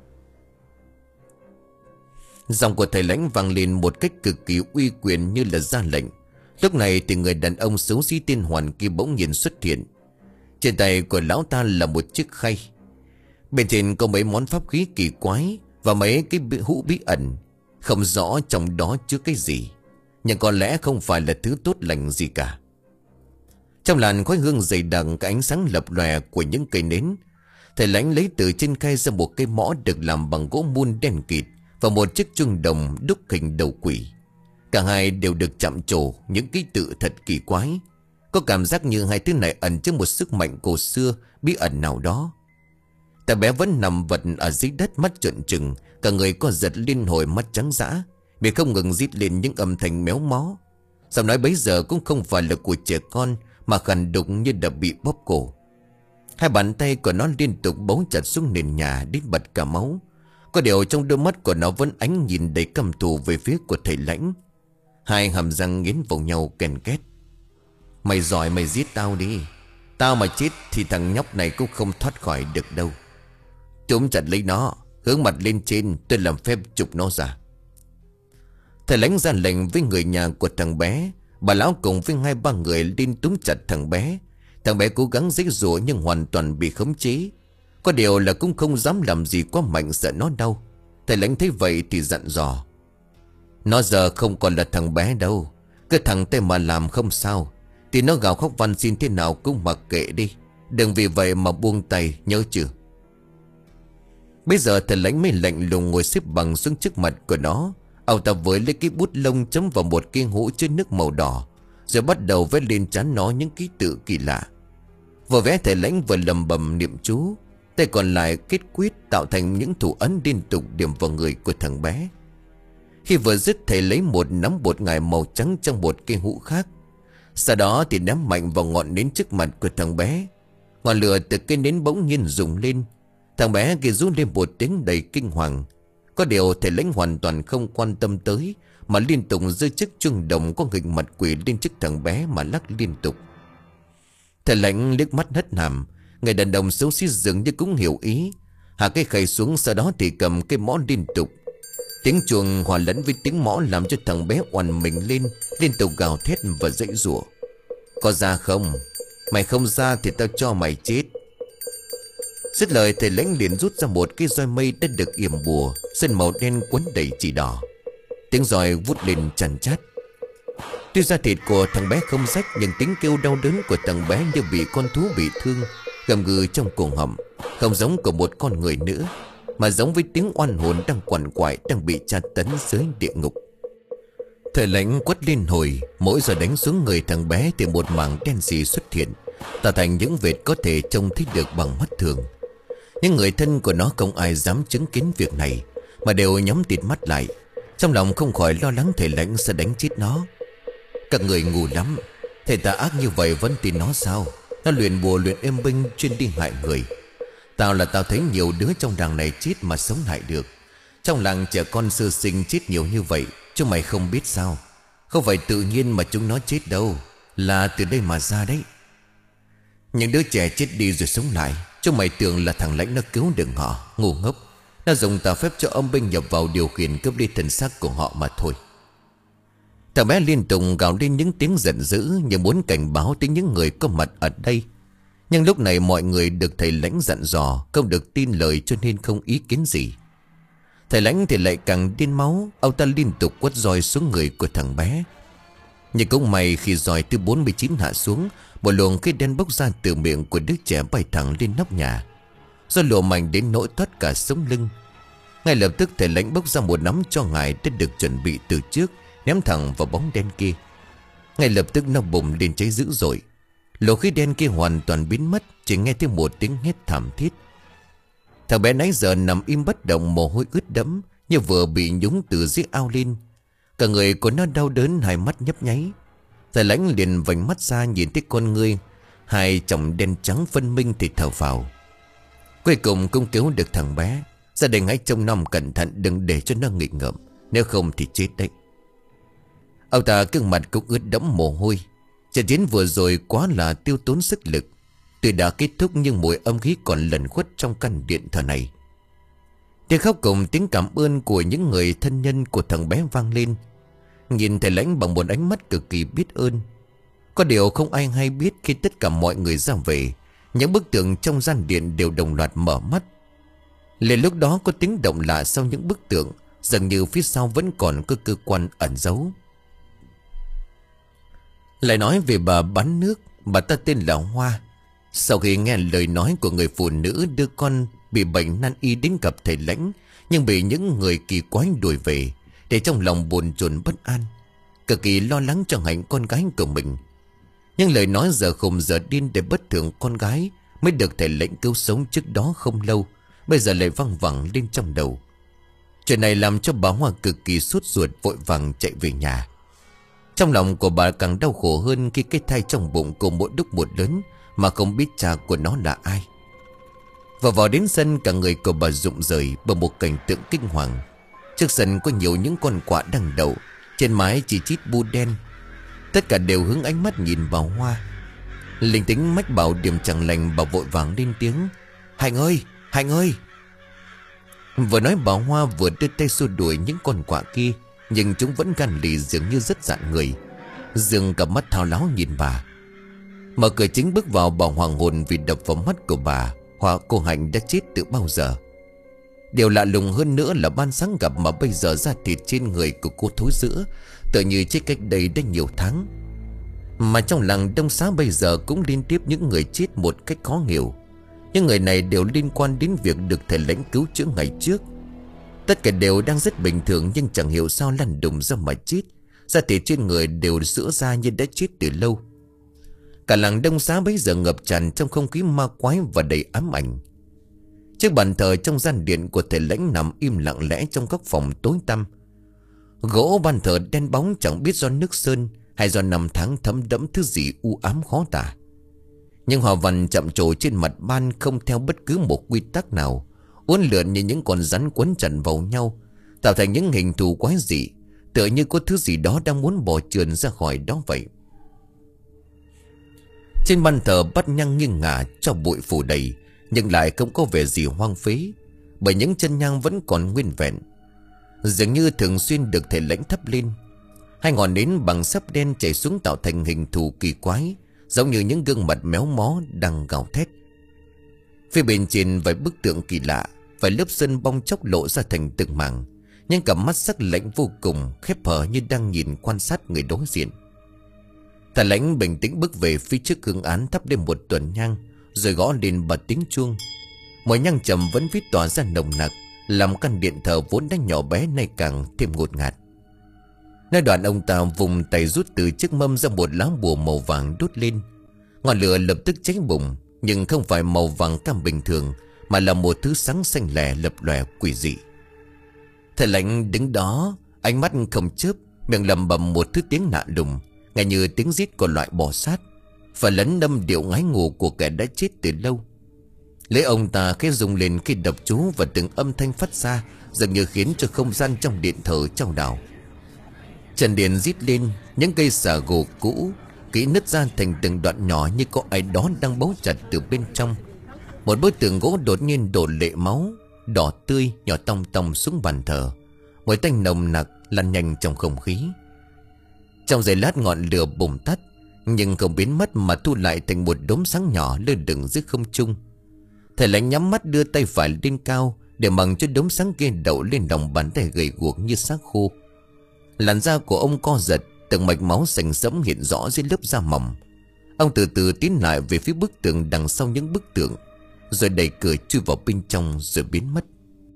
Giọng của thầy Lãnh vang lên một cách cực kỳ uy quyền, như là ra lệnh. Lúc này thì người đàn ông xấu xí tiên hoàn kia bỗng nhiên xuất hiện. Trên tay của lão ta là một chiếc khay. Bên trên có mấy món pháp khí kỳ quái và mấy cái hũ bí ẩn, không rõ trong đó chứa cái gì, nhưng có lẽ không phải là thứ tốt lành gì cả. Trong làn khói hương dày đặc, cái ánh sáng lập lòe của những cây nến, thầy Lãnh lấy từ trên khay ra một cây mõ được làm bằng gỗ mun đen kịt và một chiếc chuông đồng đúc hình đầu quỷ. Cả hai đều được chạm trổ những ký tự thật kỳ quái. Có cảm giác như hai thứ này ẩn chứa một sức mạnh cổ xưa bí ẩn nào đó. Thằng bé vẫn nằm vật ở dưới đất, mắt trợn trừng, cả người co giật liên hồi, mắt trắng dã, miệng không ngừng rít lên những âm thanh méo mó. Giọng nói bấy giờ cũng không phải là của trẻ con, mà khàn đục như đã bị bóp cổ. Hai bàn tay của nó liên tục bấu chặt xuống nền nhà đến bật cả máu. Có điều trong đôi mắt của nó vẫn ánh nhìn đầy căm thù về phía của thầy Lãnh. Hai hàm răng nghiến vào nhau ken két. Mày giỏi, mày giết tao đi. Tao mà chết thì thằng nhóc này cũng không thoát khỏi được đâu. Túm chặt lấy nó, hướng mặt lên trên, tôi làm phép chụp nó ra. Thầy Lãnh ra lệnh với người nhà của thằng bé. Bà lão cùng với hai ba người lên túm chặt thằng bé. Thằng bé cố gắng giãy giụa nhưng hoàn toàn bị khống chế. Có điều là cũng không dám làm gì quá mạnh, sợ nó đau. Thầy Lãnh thấy vậy thì dặn dò: Nó giờ không còn là thằng bé đâu. Cứ thằng tê mà làm không sao, thì nó gào khóc van xin thế nào cũng mặc kệ đi. Đừng vì vậy mà buông tay, nhớ chưa? Bây giờ thầy Lãnh mới lạnh lùng ngồi xếp bằng xuống trước mặt của nó. Ông ta với lấy cái bút lông chấm vào một cái hũ chứa nước màu đỏ, rồi bắt đầu vẽ lên trán nó những ký tự kỳ lạ. Vừa vẽ thầy Lãnh vừa lầm bầm niệm chú, tay còn lại kết quyết tạo thành những thủ ấn liên tục điểm vào người của thằng bé. Khi vừa dứt, thầy lấy một nắm bột ngải màu trắng trong một cây hũ khác, sau đó thì ném mạnh vào ngọn nến trước mặt của thằng bé. Ngọn lửa từ cây nến bỗng nhiên rụng lên. Thằng bé kia rú lên một tiếng đầy kinh hoàng. Có điều thầy Lãnh hoàn toàn không quan tâm tới, mà liên tục giơ chiếc chuông đồng có hình mặt quỷ lên trước thằng bé mà lắc liên tục. Thầy Lãnh liếc mắt hất hàm. Người đàn ông xấu xí dường như cũng hiểu ý, hạ cái khay xuống, sau đó thì cầm cái mõ liên tục. Tiếng chuông hòa lẫn với tiếng mõ làm cho thằng bé oằn mình lên, liên tục gào thét và dãy rủa. Có ra không? Mày không ra thì tao cho mày chết. Dứt lời, thầy Lãnh liền rút ra một cái roi mây đã được yểm bùa, sơn màu đen quấn đầy chỉ đỏ. Tiếng roi vút lên chằn chát. Tuy da thịt của thằng bé không rách, nhưng tiếng kêu đau đớn của thằng bé như bị con thú bị thương, gầm gừ trong cổ họng, không giống của một con người nữa, mà giống với tiếng oan hồn đang quằn quại, đang bị tra tấn dưới địa ngục. Thầy Lãnh quất lên hồi, mỗi giờ đánh xuống người thằng bé thì một mảng đen xì xuất hiện, tạo thành những vệt có thể trông thấy được bằng mắt thường. Những người thân của nó không ai dám chứng kiến việc này, mà đều nhắm tịt mắt lại, trong lòng không khỏi lo lắng thầy Lãnh sẽ đánh chết nó. Các người ngu lắm, thầy ta ác như vậy vẫn tin nó sao? Nó luyện bùa luyện êm binh chuyên đi hại người. Tao là tao thấy nhiều đứa trong làng này chết mà sống lại được. Trong làng trẻ con sơ sinh chết nhiều như vậy, chúng mày không biết sao? Không phải tự nhiên mà chúng nó chết đâu, là từ đây mà ra đấy. Những đứa trẻ chết đi rồi sống lại, chúng mày tưởng là thằng Lãnh nó cứu được họ. Ngu ngốc, nó dùng tà phép cho âm binh nhập vào điều khiển cướp đi thần xác của họ mà thôi. Thằng bé liên tục gào lên những tiếng giận dữ, như muốn cảnh báo tới những người có mặt ở đây. Nhưng lúc này mọi người được thầy Lãnh dặn dò không được tin lời, cho nên không ý kiến gì. Thầy Lãnh thì lại càng điên máu. Ông ta liên tục quất roi xuống người của thằng bé. Nhưng cũng may khi roi thứ bốn mươi chín hạ xuống, một luồng khí đen bốc ra từ miệng của đứa trẻ bay thẳng lên nóc nhà, do lùa mạnh đến nỗi thoát cả sống lưng. Ngay lập tức thầy Lãnh bốc ra một nắm cho ngài đã được chuẩn bị từ trước, ném thẳng vào bóng đen kia. Ngay lập tức nó bùng lên cháy dữ dội. Luồng khí đen kia hoàn toàn biến mất, chỉ nghe thấy một tiếng hét thảm thiết. Thằng bé nãy giờ nằm im bất động, mồ hôi ướt đẫm như vừa bị nhúng từ dưới ao lên. Cả người của nó đau đớn, hai mắt nhấp nháy. Thầy Lãnh liền vành mắt ra nhìn thấy con ngươi, hai chồng đen trắng phân minh thì thở phào. Cuối cùng cũng cứu được thằng bé. Gia đình hãy trông nom cẩn thận, đừng để cho nó nghịch ngợm, nếu không thì chết đấy. Ông ta gương mặt cũng ướt đẫm mồ hôi. Trận chiến vừa rồi quá là tiêu tốn sức lực. Tuy đã kết thúc nhưng mùi âm khí còn lẩn khuất trong căn điện thờ này. Tiếng khóc cùng tiếng cảm ơn của những người thân nhân của thằng bé vang lên. Nhìn thầy Lãnh bằng một ánh mắt cực kỳ biết ơn. Có điều không ai hay biết, khi tất cả mọi người ra về, những bức tượng trong gian điện đều đồng loạt mở mắt. Liền lúc đó có tiếng động lạ sau những bức tượng, dường như phía sau vẫn còn có cơ quan ẩn giấu. Lại nói về bà bán nước, bà ta tên là Hoa. Sau khi nghe lời nói của người phụ nữ đưa con bị bệnh nan y đến gặp thầy Lãnh, nhưng bị những người kỳ quái đuổi về, để trong lòng bồn chồn bất an, cực kỳ lo lắng cho hạnh con gái của mình. Nhưng lời nói giờ khùng giờ điên để bất thường con gái mới được thầy Lãnh cứu sống trước đó không lâu, bây giờ lại văng vẳng lên trong đầu. Chuyện này làm cho bà Hoa cực kỳ sốt ruột, vội vàng chạy về nhà. Trong lòng của bà càng đau khổ hơn khi cái thai trong bụng cô mỗi lúc một lớn, mà không biết cha của nó là ai. Và vào đến sân, cả người của bà rụng rời bởi một cảnh tượng kinh hoàng. Trước sân có nhiều những con quạ đang đậu, trên mái chỉ chít bu đen. Tất cả đều hướng ánh mắt nhìn vào Hoa. Linh tính mách bảo điểm chẳng lành, bà vội vàng lên tiếng: Hạnh ơi, Hạnh ơi. Vừa nói bà Hoa vừa đưa tay xua đuổi những con quạ kia, nhưng chúng vẫn gan lì, dường như rất dạn người. Dương cả mắt thao láo nhìn bà. Mở cửa chính bước vào, bà hoàng hồn vì đập vào mắt của bà. Hoa cô Hạnh đã chết từ bao giờ. Điều lạ lùng hơn nữa là ban sáng gặp mà bây giờ da thịt trên người của cô thối rữa, tựa như chết cách đây đã nhiều tháng. Mà trong làng Đông Xá bây giờ cũng liên tiếp những người chết một cách khó hiểu. Những người này đều liên quan đến việc được thầy Lãnh cứu chữa ngày trước. Tất cả đều đang rất bình thường, nhưng chẳng hiểu sao lăn đùng ra mà chết. Da thịt trên người đều sữa ra như đã chết từ lâu. Cả làng Đông Xá bấy giờ ngập tràn trong không khí ma quái và đầy ám ảnh. Chiếc bàn thờ trong gian điện của thầy Lãnh nằm im lặng lẽ trong góc phòng tối tăm. Gỗ bàn thờ đen bóng, chẳng biết do nước sơn hay do năm tháng thấm đẫm thứ gì u ám khó tả. Nhưng hoa văn chậm trổ trên mặt ban không theo bất cứ một quy tắc nào, uốn lượn như những con rắn quấn chặt vào nhau, tạo thành những hình thù quái dị, tựa như có thứ gì đó đang muốn bò trườn ra khỏi đó vậy. Trên ban thờ bát nhang nghiêng ngả, cho bụi phủ đầy, nhưng lại không có vẻ gì hoang phế, bởi những chân nhang vẫn còn nguyên vẹn, dường như thường xuyên được thầy Lãnh thắp lên. Hai ngọn nến bằng sáp đen chảy xuống tạo thành hình thù kỳ quái, giống như những gương mặt méo mó đang gào thét. Phía bên trên vài bức tượng kỳ lạ, vài lớp sơn bong chóc lộ ra thành từng mảng, nhưng cặp mắt sắc lạnh vô cùng, khép hờ như đang nhìn quan sát người đối diện. Thầy Lãnh bình tĩnh bước về phía trước hương án, thắp lên một tuần nhang, rồi gõ lên ba tiếng chuông. Mùi nhang trầm vẫn vít tỏa ra nồng nặc, làm căn điện thờ vốn đã nhỏ bé nay càng thêm ngột ngạt. Nơi đoạn ông ta vùng tay rút từ chiếc mâm ra một lá bùa màu vàng đốt lên. Ngọn lửa lập tức cháy bùng, nhưng không phải màu vàng cam bình thường, mà là một thứ sáng xanh lẻ lập lòe quỷ dị. Thầy Lãnh đứng đó, ánh mắt không chớp, miệng lẩm bẩm một thứ tiếng lạ lùng, nghe như tiếng rít của loại bò sát, và lẫn âm điệu ngái ngủ của kẻ đã chết từ lâu. Lấy ông ta khẽ rung lên khi đọc chú, và từng âm thanh phát ra dường như khiến cho không gian trong điện thờ chao đảo. Trần điện rít lên, những cây xà gỗ cũ kỹ nứt ra thành từng đoạn nhỏ, như có ai đó đang bấu chặt từ bên trong. Một bức tường gỗ đột nhiên đổ lệ máu đỏ tươi nhỏ tong tong xuống bàn thờ, mùi tanh nồng nặc lan nhanh trong không khí. Trong giây lát ngọn lửa bùng tắt, nhưng không biến mất mà thu lại thành một đốm sáng nhỏ lơ lửng giữa không trung. Thầy Lãnh nhắm mắt đưa tay phải lên cao để mặc cho đốm sáng kia đậu lên lòng bàn tay gầy guộc như xác khô. Làn da của ông co giật, từng mạch máu sành sẫm hiện rõ dưới lớp da mỏng. Ông từ từ tiến lại về phía bức tường đằng sau những bức tượng, rồi đẩy cửa chui vào bên trong rồi biến mất.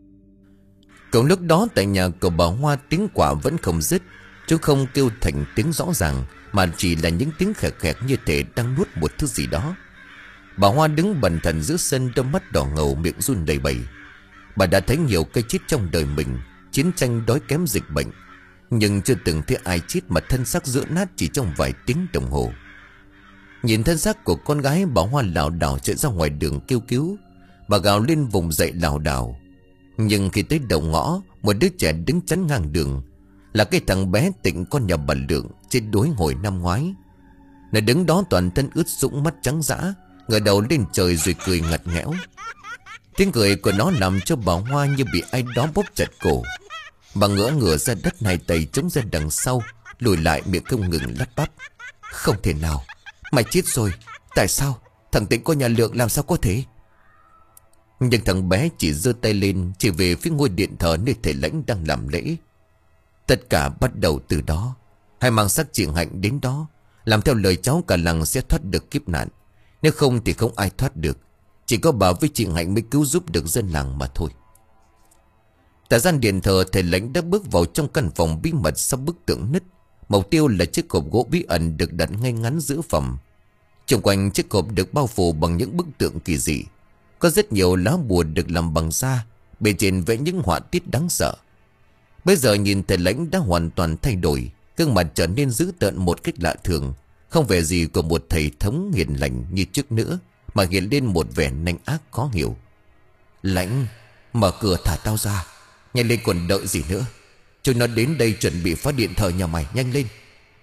Cùng lúc đó tại nhà của bà Hoa, tiếng quả vẫn không dứt. Chú không kêu thành tiếng rõ ràng, mà chỉ là những tiếng khẹt khẹt như thể đang nuốt một thứ gì đó. Bà Hoa đứng bần thần giữa sân, đôi mắt đỏ ngầu, miệng run đầy bẩy. Bà đã thấy nhiều cái chết trong đời mình, chiến tranh, đói kém, dịch bệnh, nhưng chưa từng thấy ai chết mà thân xác rữa nát chỉ trong vài tiếng đồng hồ. Nhìn thân xác của con gái, bà Hoa lảo đảo chạy ra ngoài đường kêu cứu. Bà gào lên vùng dậy lảo đảo. Nhưng khi tới đầu ngõ, một đứa trẻ đứng chắn ngang đường, là cái thằng bé Tịnh, con nhà bà Lượng, chết đuối hồi năm ngoái. Nó đứng đó toàn thân ướt sũng, mắt trắng dã, ngửa đầu lên trời rồi cười ngặt nghẽo. Tiếng cười của nó làm cho bà Hoa như bị ai đó bóp chặt cổ. Bà ngửa ngửa ra đất, hai tay chống ra đằng sau, lùi lại, miệng không ngừng lắp bắp. Không thể nào, mày chết rồi. Tại sao? Thằng Tịnh con nhà Lượng làm sao có thể? Nhưng thằng bé chỉ giơ tay lên, chỉ về phía ngôi điện thờ nơi thầy Lãnh đang làm lễ. Tất cả bắt đầu từ đó. Hãy mang xác chị Hạnh đến đó, làm theo lời cháu, cả làng sẽ thoát được kiếp nạn. Nếu không thì không ai thoát được. Chỉ có bà với chị Hạnh mới cứu giúp được dân làng mà thôi. Tại gian điện thờ, thầy Lãnh đã bước vào trong căn phòng bí mật sau bức tượng nứt. Mục tiêu là chiếc hộp gỗ bí ẩn được đặt ngay ngắn giữa phòng. Xung quanh chiếc hộp được bao phủ bằng những bức tượng kỳ dị. Có rất nhiều lá bùa được làm bằng da, bên trên vẽ những họa tiết đáng sợ. Bây giờ nhìn thầy Lãnh đã hoàn toàn thay đổi, gương mặt trở nên dữ tợn một cách lạ thường, không vẻ gì của một thầy thống hiền lành như trước nữa, mà hiện lên một vẻ nanh ác khó hiểu. Lãnh, mở cửa thả tao ra, nhanh lên, còn đợi gì nữa? Chúng nó đến đây chuẩn bị phá điện thờ nhà mày, nhanh lên.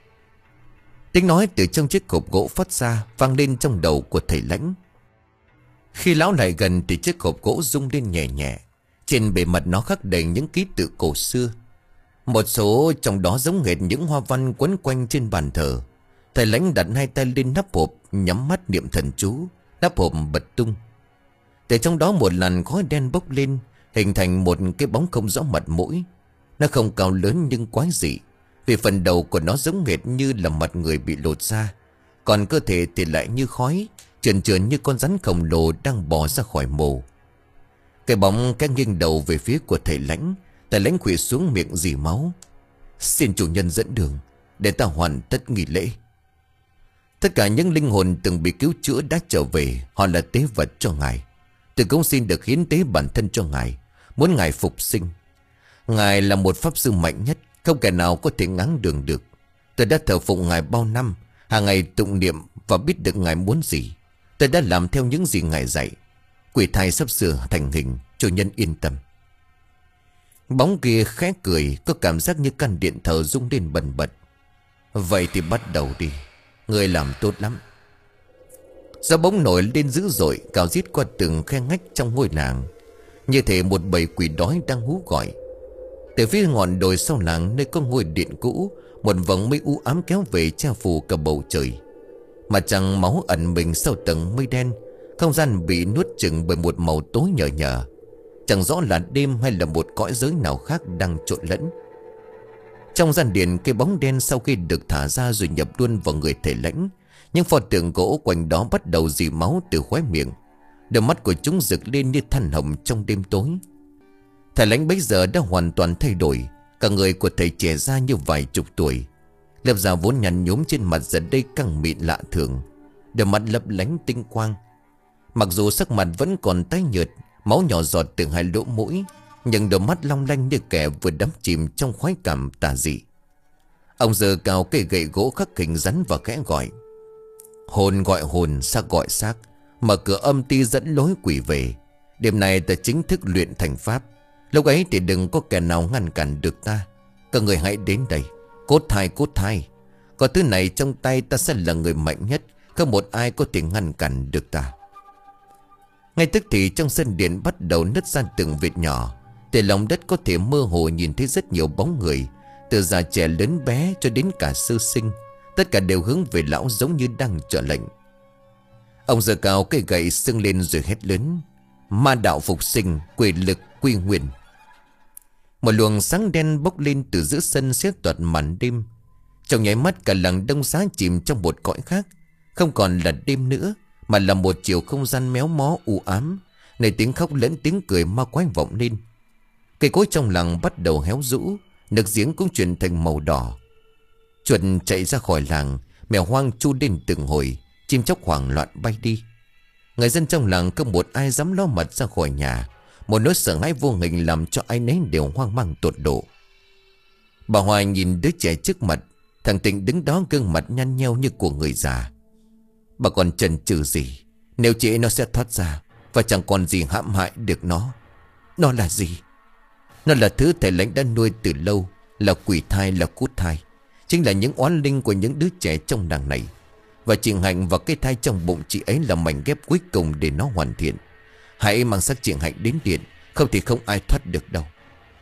Tiếng nói từ trong chiếc hộp gỗ phát ra, vang lên trong đầu của thầy Lãnh. Khi lão lại gần thì chiếc hộp gỗ rung lên nhẹ nhẹ. Trên bề mặt nó khắc đầy những ký tự cổ xưa, một số trong đó giống hệt những hoa văn quấn quanh trên bàn thờ. Thầy Lãnh đặt hai tay lên nắp hộp, nhắm mắt niệm thần chú. Nắp hộp bật tung. Từ trong đó một làn khói đen bốc lên, hình thành một cái bóng không rõ mặt mũi. Nó không cao lớn nhưng quái dị, vì phần đầu của nó giống hệt như là mặt người bị lột ra, còn cơ thể thì lại như khói, trườn trườn như con rắn khổng lồ đang bò ra khỏi mồ. Cái bóng cái nghiêng đầu về phía của thầy Lãnh, Thầy lãnh quỳ xuống miệng rỉ máu. Xin chủ nhân dẫn đường để ta hoàn tất nghi lễ. Tất cả những linh hồn từng bị cứu chữa đã trở về. Họ là tế vật cho ngài. Tôi cũng xin được hiến tế bản thân cho ngài, muốn ngài phục sinh. Ngài là một pháp sư mạnh nhất, không kẻ nào có thể ngáng đường được. Tôi đã thờ phụng ngài bao năm, hàng ngày tụng niệm và biết được ngài muốn gì. Tôi đã làm theo những gì ngài dạy. Quỷ thai sắp sửa thành hình, chủ nhân yên tâm. Bóng kia khẽ cười, có cảm giác như căn điện thờ rung lên bần bật. Vậy thì bắt đầu đi, người làm tốt lắm. Gió bỗng nổi lên dữ dội, cào rít qua từng khe ngách trong ngôi làng, như thể một bầy quỷ đói đang hú gọi. Từ phía ngọn đồi sau làng, nơi có ngôi điện cũ, một vầng mây u ám kéo về che phủ cả bầu trời. Mà chẳng máu ẩn mình sau tầng mây đen. Không gian bị nuốt chửng bởi một màu tối nhờ nhờ. Chẳng rõ là đêm hay là một cõi giới nào khác đang trộn lẫn. Trong gian điện, cái bóng đen sau khi được thả ra rồi nhập luôn vào người thầy lãnh. Những pho tượng gỗ quanh đó bắt đầu rỉ máu từ khóe miệng. Đôi mắt của chúng rực lên như than hồng trong đêm tối. Thầy lãnh bấy giờ đã hoàn toàn thay đổi. Cả người của thầy trẻ ra như vài chục tuổi. Lớp da vốn nhăn nhúm trên mặt giờ đây căng mịn lạ thường. Đôi mắt lấp lánh tinh quang. Mặc dù sắc mặt vẫn còn tái nhợt, máu nhỏ giọt từ hai lỗ mũi, nhưng đôi mắt long lanh như kẻ vừa đắm chìm trong khoái cảm tà dị. Ông giơ cao cây gậy gỗ khắc hình rắn và khẽ gọi. Hồn gọi hồn, xác gọi xác. Mở cửa âm ti dẫn lối quỷ về. Đêm nay ta chính thức luyện thành pháp. Lúc ấy thì đừng có kẻ nào ngăn cản được ta. Các người hãy đến đây. Cốt thai cốt thai. Có thứ này trong tay ta sẽ là người mạnh nhất. Không một ai có thể ngăn cản được ta. Ngay tức thì trong sân điện bắt đầu nứt ra từng vệt nhỏ. Từ lòng đất có thể mơ hồ nhìn thấy rất nhiều bóng người. Từ già trẻ lớn bé cho đến cả sơ sinh. Tất cả đều hướng về lão giống như đang chờ lệnh. Ông giơ cao cây gậy sưng lên rồi hét lớn. Ma đạo phục sinh, quỷ lực quy nguyên. Một luồng sáng đen bốc lên từ giữa sân xé toạc màn đêm. Trong nháy mắt cả làng Đông Xá chìm trong một cõi khác. Không còn là đêm nữa, mà là một chiều không gian méo mó u ám, nơi tiếng khóc lẫn tiếng cười ma quái vọng lên. Cây cối trong làng bắt đầu héo rũ, nước giếng cũng chuyển thành màu đỏ. Chuột chạy ra khỏi làng, mèo hoang chu lên từng hồi, chim chóc hoảng loạn bay đi. Người dân trong làng không một ai dám ló mặt ra khỏi nhà. Một nỗi sợ hãi vô hình làm cho ai nấy đều hoang mang tột độ. Bà Hoài nhìn đứa trẻ trước mặt. Thằng Tịnh đứng đó gương mặt nhăn nheo như của người già. Bà còn chần chừ gì? Nếu chị nó sẽ thoát ra, và chẳng còn gì hãm hại được nó. Nó là gì? Nó là thứ thầy lãnh đã nuôi từ lâu. Là quỷ thai, là cút thai. Chính là những oán linh của những đứa trẻ trong làng này. Và chị Hạnh và cái thai trong bụng chị ấy là mảnh ghép cuối cùng để nó hoàn thiện. Hãy mang xác chị Hạnh đến điện, không thì không ai thoát được đâu.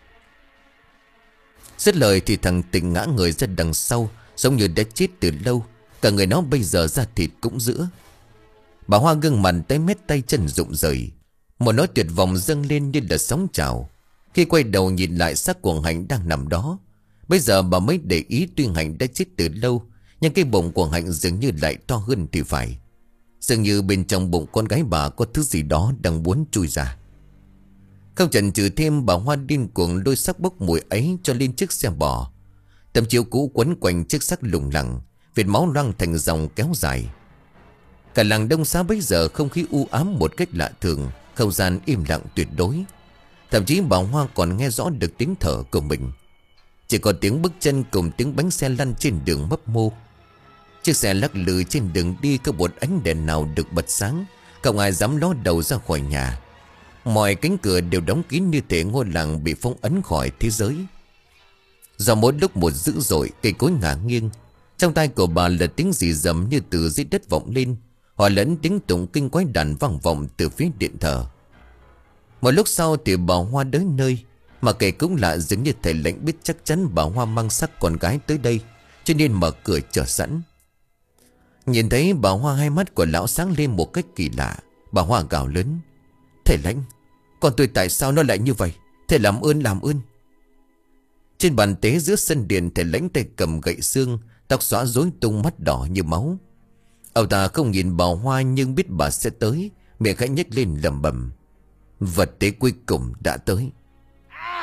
Dứt lời thì thằng Tịnh ngã người ra đằng sau, giống như đã chết từ lâu. Cả người nó bây giờ da thịt cũng giữa. Bà Hoa gương mặt tái mét, tay chân rụng rời. Một nỗi tuyệt vọng dâng lên như là sóng trào. Khi quay đầu nhìn lại xác của Hạnh đang nằm đó, bây giờ bà mới để ý tuy Hạnh đã chết từ lâu, nhưng cái bụng của Hạnh dường như lại to hơn thì phải. Dường như bên trong bụng con gái bà có thứ gì đó đang muốn chui ra. Không chần chừ thêm, bà Hoa điên cuồng lôi xác bốc mùi ấy cho lên chiếc xe bò. Tấm chiếu cũ quấn quanh chiếc xác lủng lẳng, vệt máu loang thành dòng kéo dài. Cả làng Đông Xá bấy giờ không khí u ám một cách lạ thường, không gian im lặng tuyệt đối. Thậm chí bà Hoa còn nghe rõ được tiếng thở của mình. Chỉ có tiếng bước chân cùng tiếng bánh xe lăn trên đường mấp mô. Chiếc xe lắc lư trên đường đi, có một ánh đèn nào được bật sáng. Không ai dám ló đầu ra khỏi nhà. Mọi cánh cửa đều đóng kín như thể ngôi làng bị phong ấn khỏi thế giới. Do mỗi lúc một dữ dội, cây cối ngả nghiêng. Trong tai của bà là tiếng rì rầm như từ dưới đất vọng lên, hòa lẫn tiếng tụng kinh quái đàn vang vọng từ phía điện thờ. Một lúc sau thì bà Hoa tới nơi. Mà kể cũng lạ, dường như thầy lãnh biết chắc chắn bà Hoa mang xác con gái tới đây, cho nên mở cửa chờ sẵn. Nhìn thấy bà Hoa, hai mắt của lão sáng lên một cách kỳ lạ. Bà Hoa gào lớn: Thầy lãnh, con tôi tại sao nó lại như vậy? Thầy làm ơn làm ơn. Trên bàn tế giữa sân điện, thầy lãnh tay cầm gậy xương, tóc xõa rối tung, mắt đỏ như máu. Ông ta không nhìn bà Hoa nhưng biết bà sẽ tới, miệng khẽ nhếch lên lẩm bẩm: Vật tế cuối cùng đã tới.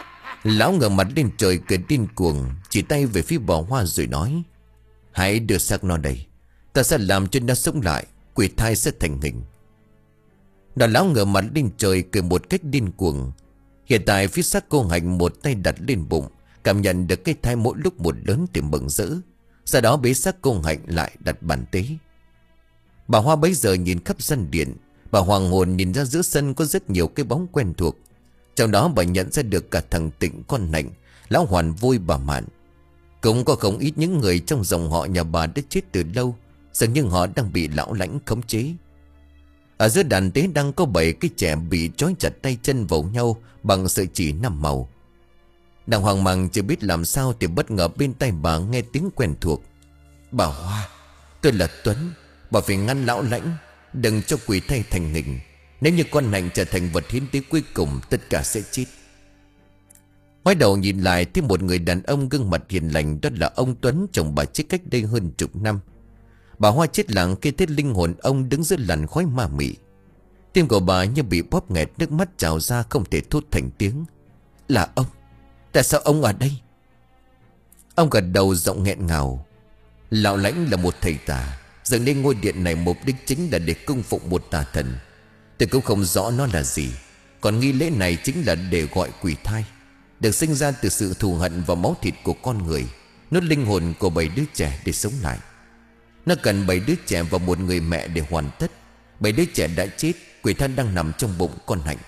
Lão ngẩng mặt lên trời cười điên cuồng, chỉ tay về phía Bà Hoa rồi nói: Hãy đưa xác nó đây, ta sẽ làm cho nó sống lại, quỷ thai sẽ thành hình. Đoàn lão ngửa mặt lên trời cười một cách điên cuồng. Hiện tại phía xác cô Hạnh một tay đặt lên bụng, cảm nhận được cái thai mỗi lúc một lớn thì mừng rỡ. Sau đó bế xác cô Hạnh lại đặt bàn tế. Bà Hoa bấy giờ nhìn khắp sân điện. Bà hoàng hồn nhìn ra giữa sân có rất nhiều cái bóng quen thuộc. Trong đó bà nhận ra được cả thằng Tịnh, con Hạnh, lão Hoàn, Vui, bà Mạn. Cũng có không ít những người trong dòng họ nhà bà đã chết từ lâu, dường như họ đang bị lão Lãnh khống chế. Ở giữa đàn tế đang có bảy cái trẻ bị trói chặt tay chân vào nhau bằng sợi chỉ năm màu. Đang hoang mang chưa biết làm sao thì bất ngờ bên tai bà nghe tiếng quen thuộc: Bà Hoa, tôi là Tuấn. Bà phải ngăn lão Lãnh, đừng cho quỷ thai thành hình. Nếu như con Hạnh trở thành vật hiến tế cuối cùng, tất cả sẽ chết. Ngoái đầu nhìn lại thấy một người đàn ông gương mặt hiền lành, đó là ông Tuấn, chồng bà chết cách đây hơn chục năm. Bà Hoa chết lặng khi thấy linh hồn ông đứng giữa làn khói ma mị. Tim của bà như bị bóp nghẹt, nước mắt trào ra không thể thốt thành tiếng. Là ông? Tại sao ông ở đây? Ông gật đầu giọng nghẹn ngào. Lão Lãnh là một thầy tà, dựng nên ngôi điện này mục đích chính là để cung phụng một tà thần. Tôi cũng không rõ nó là gì, còn nghi lễ này chính là để gọi quỷ thai, được sinh ra từ sự thù hận và máu thịt của con người, nuốt linh hồn của bảy đứa trẻ để sống lại. Nó cần bảy đứa trẻ và một người mẹ để hoàn tất. Bảy đứa trẻ đã chết, quỷ thai đang nằm trong bụng con Hạnh.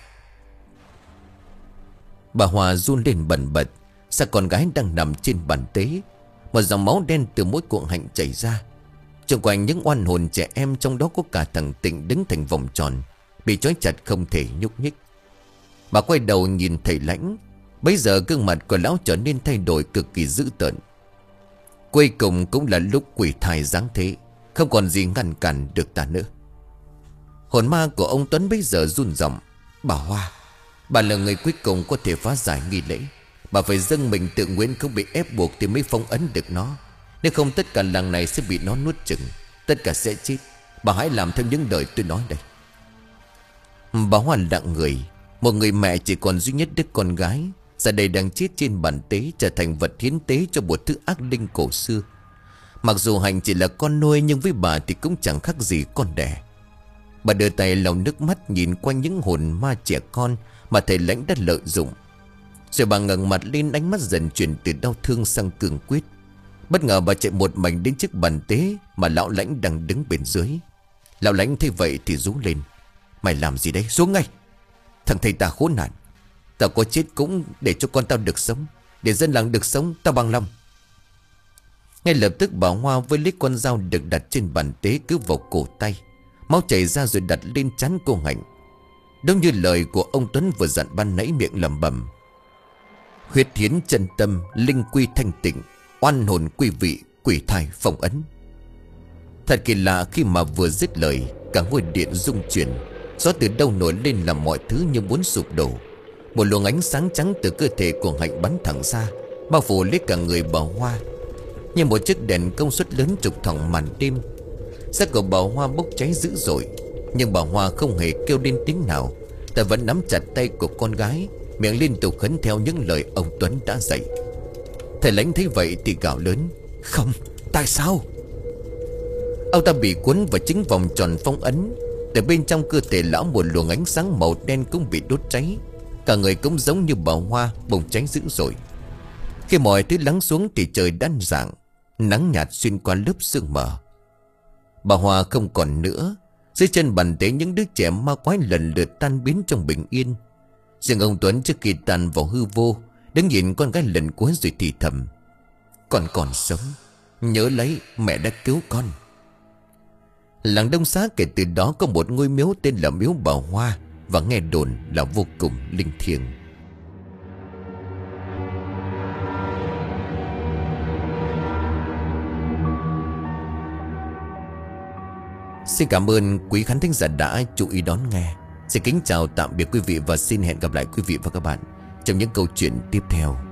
Bà Hòa run lên bần bật. Sao con gái đang nằm trên bàn tế, một dòng máu đen từ mỗi cuộn Hạnh chảy ra. Xung quanh những oan hồn trẻ em, trong đó có cả thằng Tịnh đứng thành vòng tròn, bị trói chặt không thể nhúc nhích. Bà quay đầu nhìn thầy Lãnh. Bây giờ gương mặt của lão trở nên thay đổi cực kỳ dữ tợn. Cuối cùng cũng là lúc quỷ thai giáng thế, không còn gì ngăn cản được ta nữa. Hồn ma của ông Tuấn bây giờ run giọng: Bà Hoa, bà là người cuối cùng có thể phá giải nghi lễ. Bà phải dâng mình tự nguyện, không bị ép buộc thì mới phong ấn được nó. Nếu không tất cả làng này sẽ bị nó nuốt chửng, tất cả sẽ chết. Bà hãy làm theo những lời tôi nói đây. Bà Hoa lặng người. Một người mẹ chỉ còn duy nhất đứa con gái, giờ đây đang chết trên bàn tế, trở thành vật hiến tế cho một thứ ác linh cổ xưa. Mặc dù Hạnh chỉ là con nuôi, nhưng với bà thì cũng chẳng khác gì con đẻ. Bà đưa tay lau nước mắt nhìn qua những hồn ma trẻ con mà thầy Lãnh đã lợi dụng. Rồi bà ngẩng mặt lên, ánh mắt dần chuyển từ đau thương sang cường quyết. Bất ngờ bà chạy một mạch đến trước bàn tế mà lão Lãnh đang đứng bên dưới. Lão Lãnh thấy vậy thì rú lên: Mày làm gì đây? Xuống ngay! Thằng thầy ta khốn nạn, tao có chết cũng để cho con tao được sống, để dân làng được sống, tao bằng lòng. Ngay lập tức bà Hoa với lấy con dao được đặt trên bàn tế cứ vào cổ tay. Máu chảy ra rồi đặt lên trán cô Hạnh. Đúng như lời của ông Tuấn vừa dặn ban nãy, miệng lẩm bẩm: Huyết hiến chân tâm, linh quy thanh tịnh, oan hồn quy vị, quỷ thai phong ấn. Thật kỳ lạ, khi mà vừa dứt lời, cả ngôi điện rung chuyển. Gió từ đâu nổi lên làm mọi thứ như muốn sụp đổ. Một luồng ánh sáng trắng từ cơ thể của Hạnh bắn thẳng ra, bao phủ lấy cả người bà Hoa. Như một chiếc đèn công suất lớn trục thẳng màn đêm. Xác của bà Hoa bốc cháy dữ dội, nhưng bà Hoa không hề kêu lên tiếng nào. Ta vẫn nắm chặt tay của con gái, miệng liên tục khấn theo những lời ông Tuấn đã dạy. Thầy Lãnh thấy vậy thì gào lớn: Không, tại sao? Ông ta bị cuốn vào chính vòng tròn phong ấn. Từ bên trong cơ thể lão một luồng ánh sáng màu đen cũng bị đốt cháy. Cả người cũng giống như bà Hoa bùng cháy dữ dội. Khi mọi thứ lắng xuống thì trời đã rạng, nắng nhạt xuyên qua lớp sương mờ. Bà Hoa không còn nữa. Dưới chân bàn tế những đứa trẻ ma quái lần lượt tan biến trong bình yên. Riêng ông Tuấn trước khi tan vào hư vô, đứng nhìn con gái lần cuối rồi thì thầm: Con còn sống, nhớ lấy mẹ đã cứu con. Làng Đông Xá kể từ đó có một ngôi miếu tên là miếu bà Hoa, và nghe đồn là vô cùng linh thiêng. Xin cảm ơn quý khán thính giả đã chú ý đón nghe. Xin kính chào tạm biệt quý vị và xin hẹn gặp lại quý vị và các bạn trong những câu chuyện tiếp theo.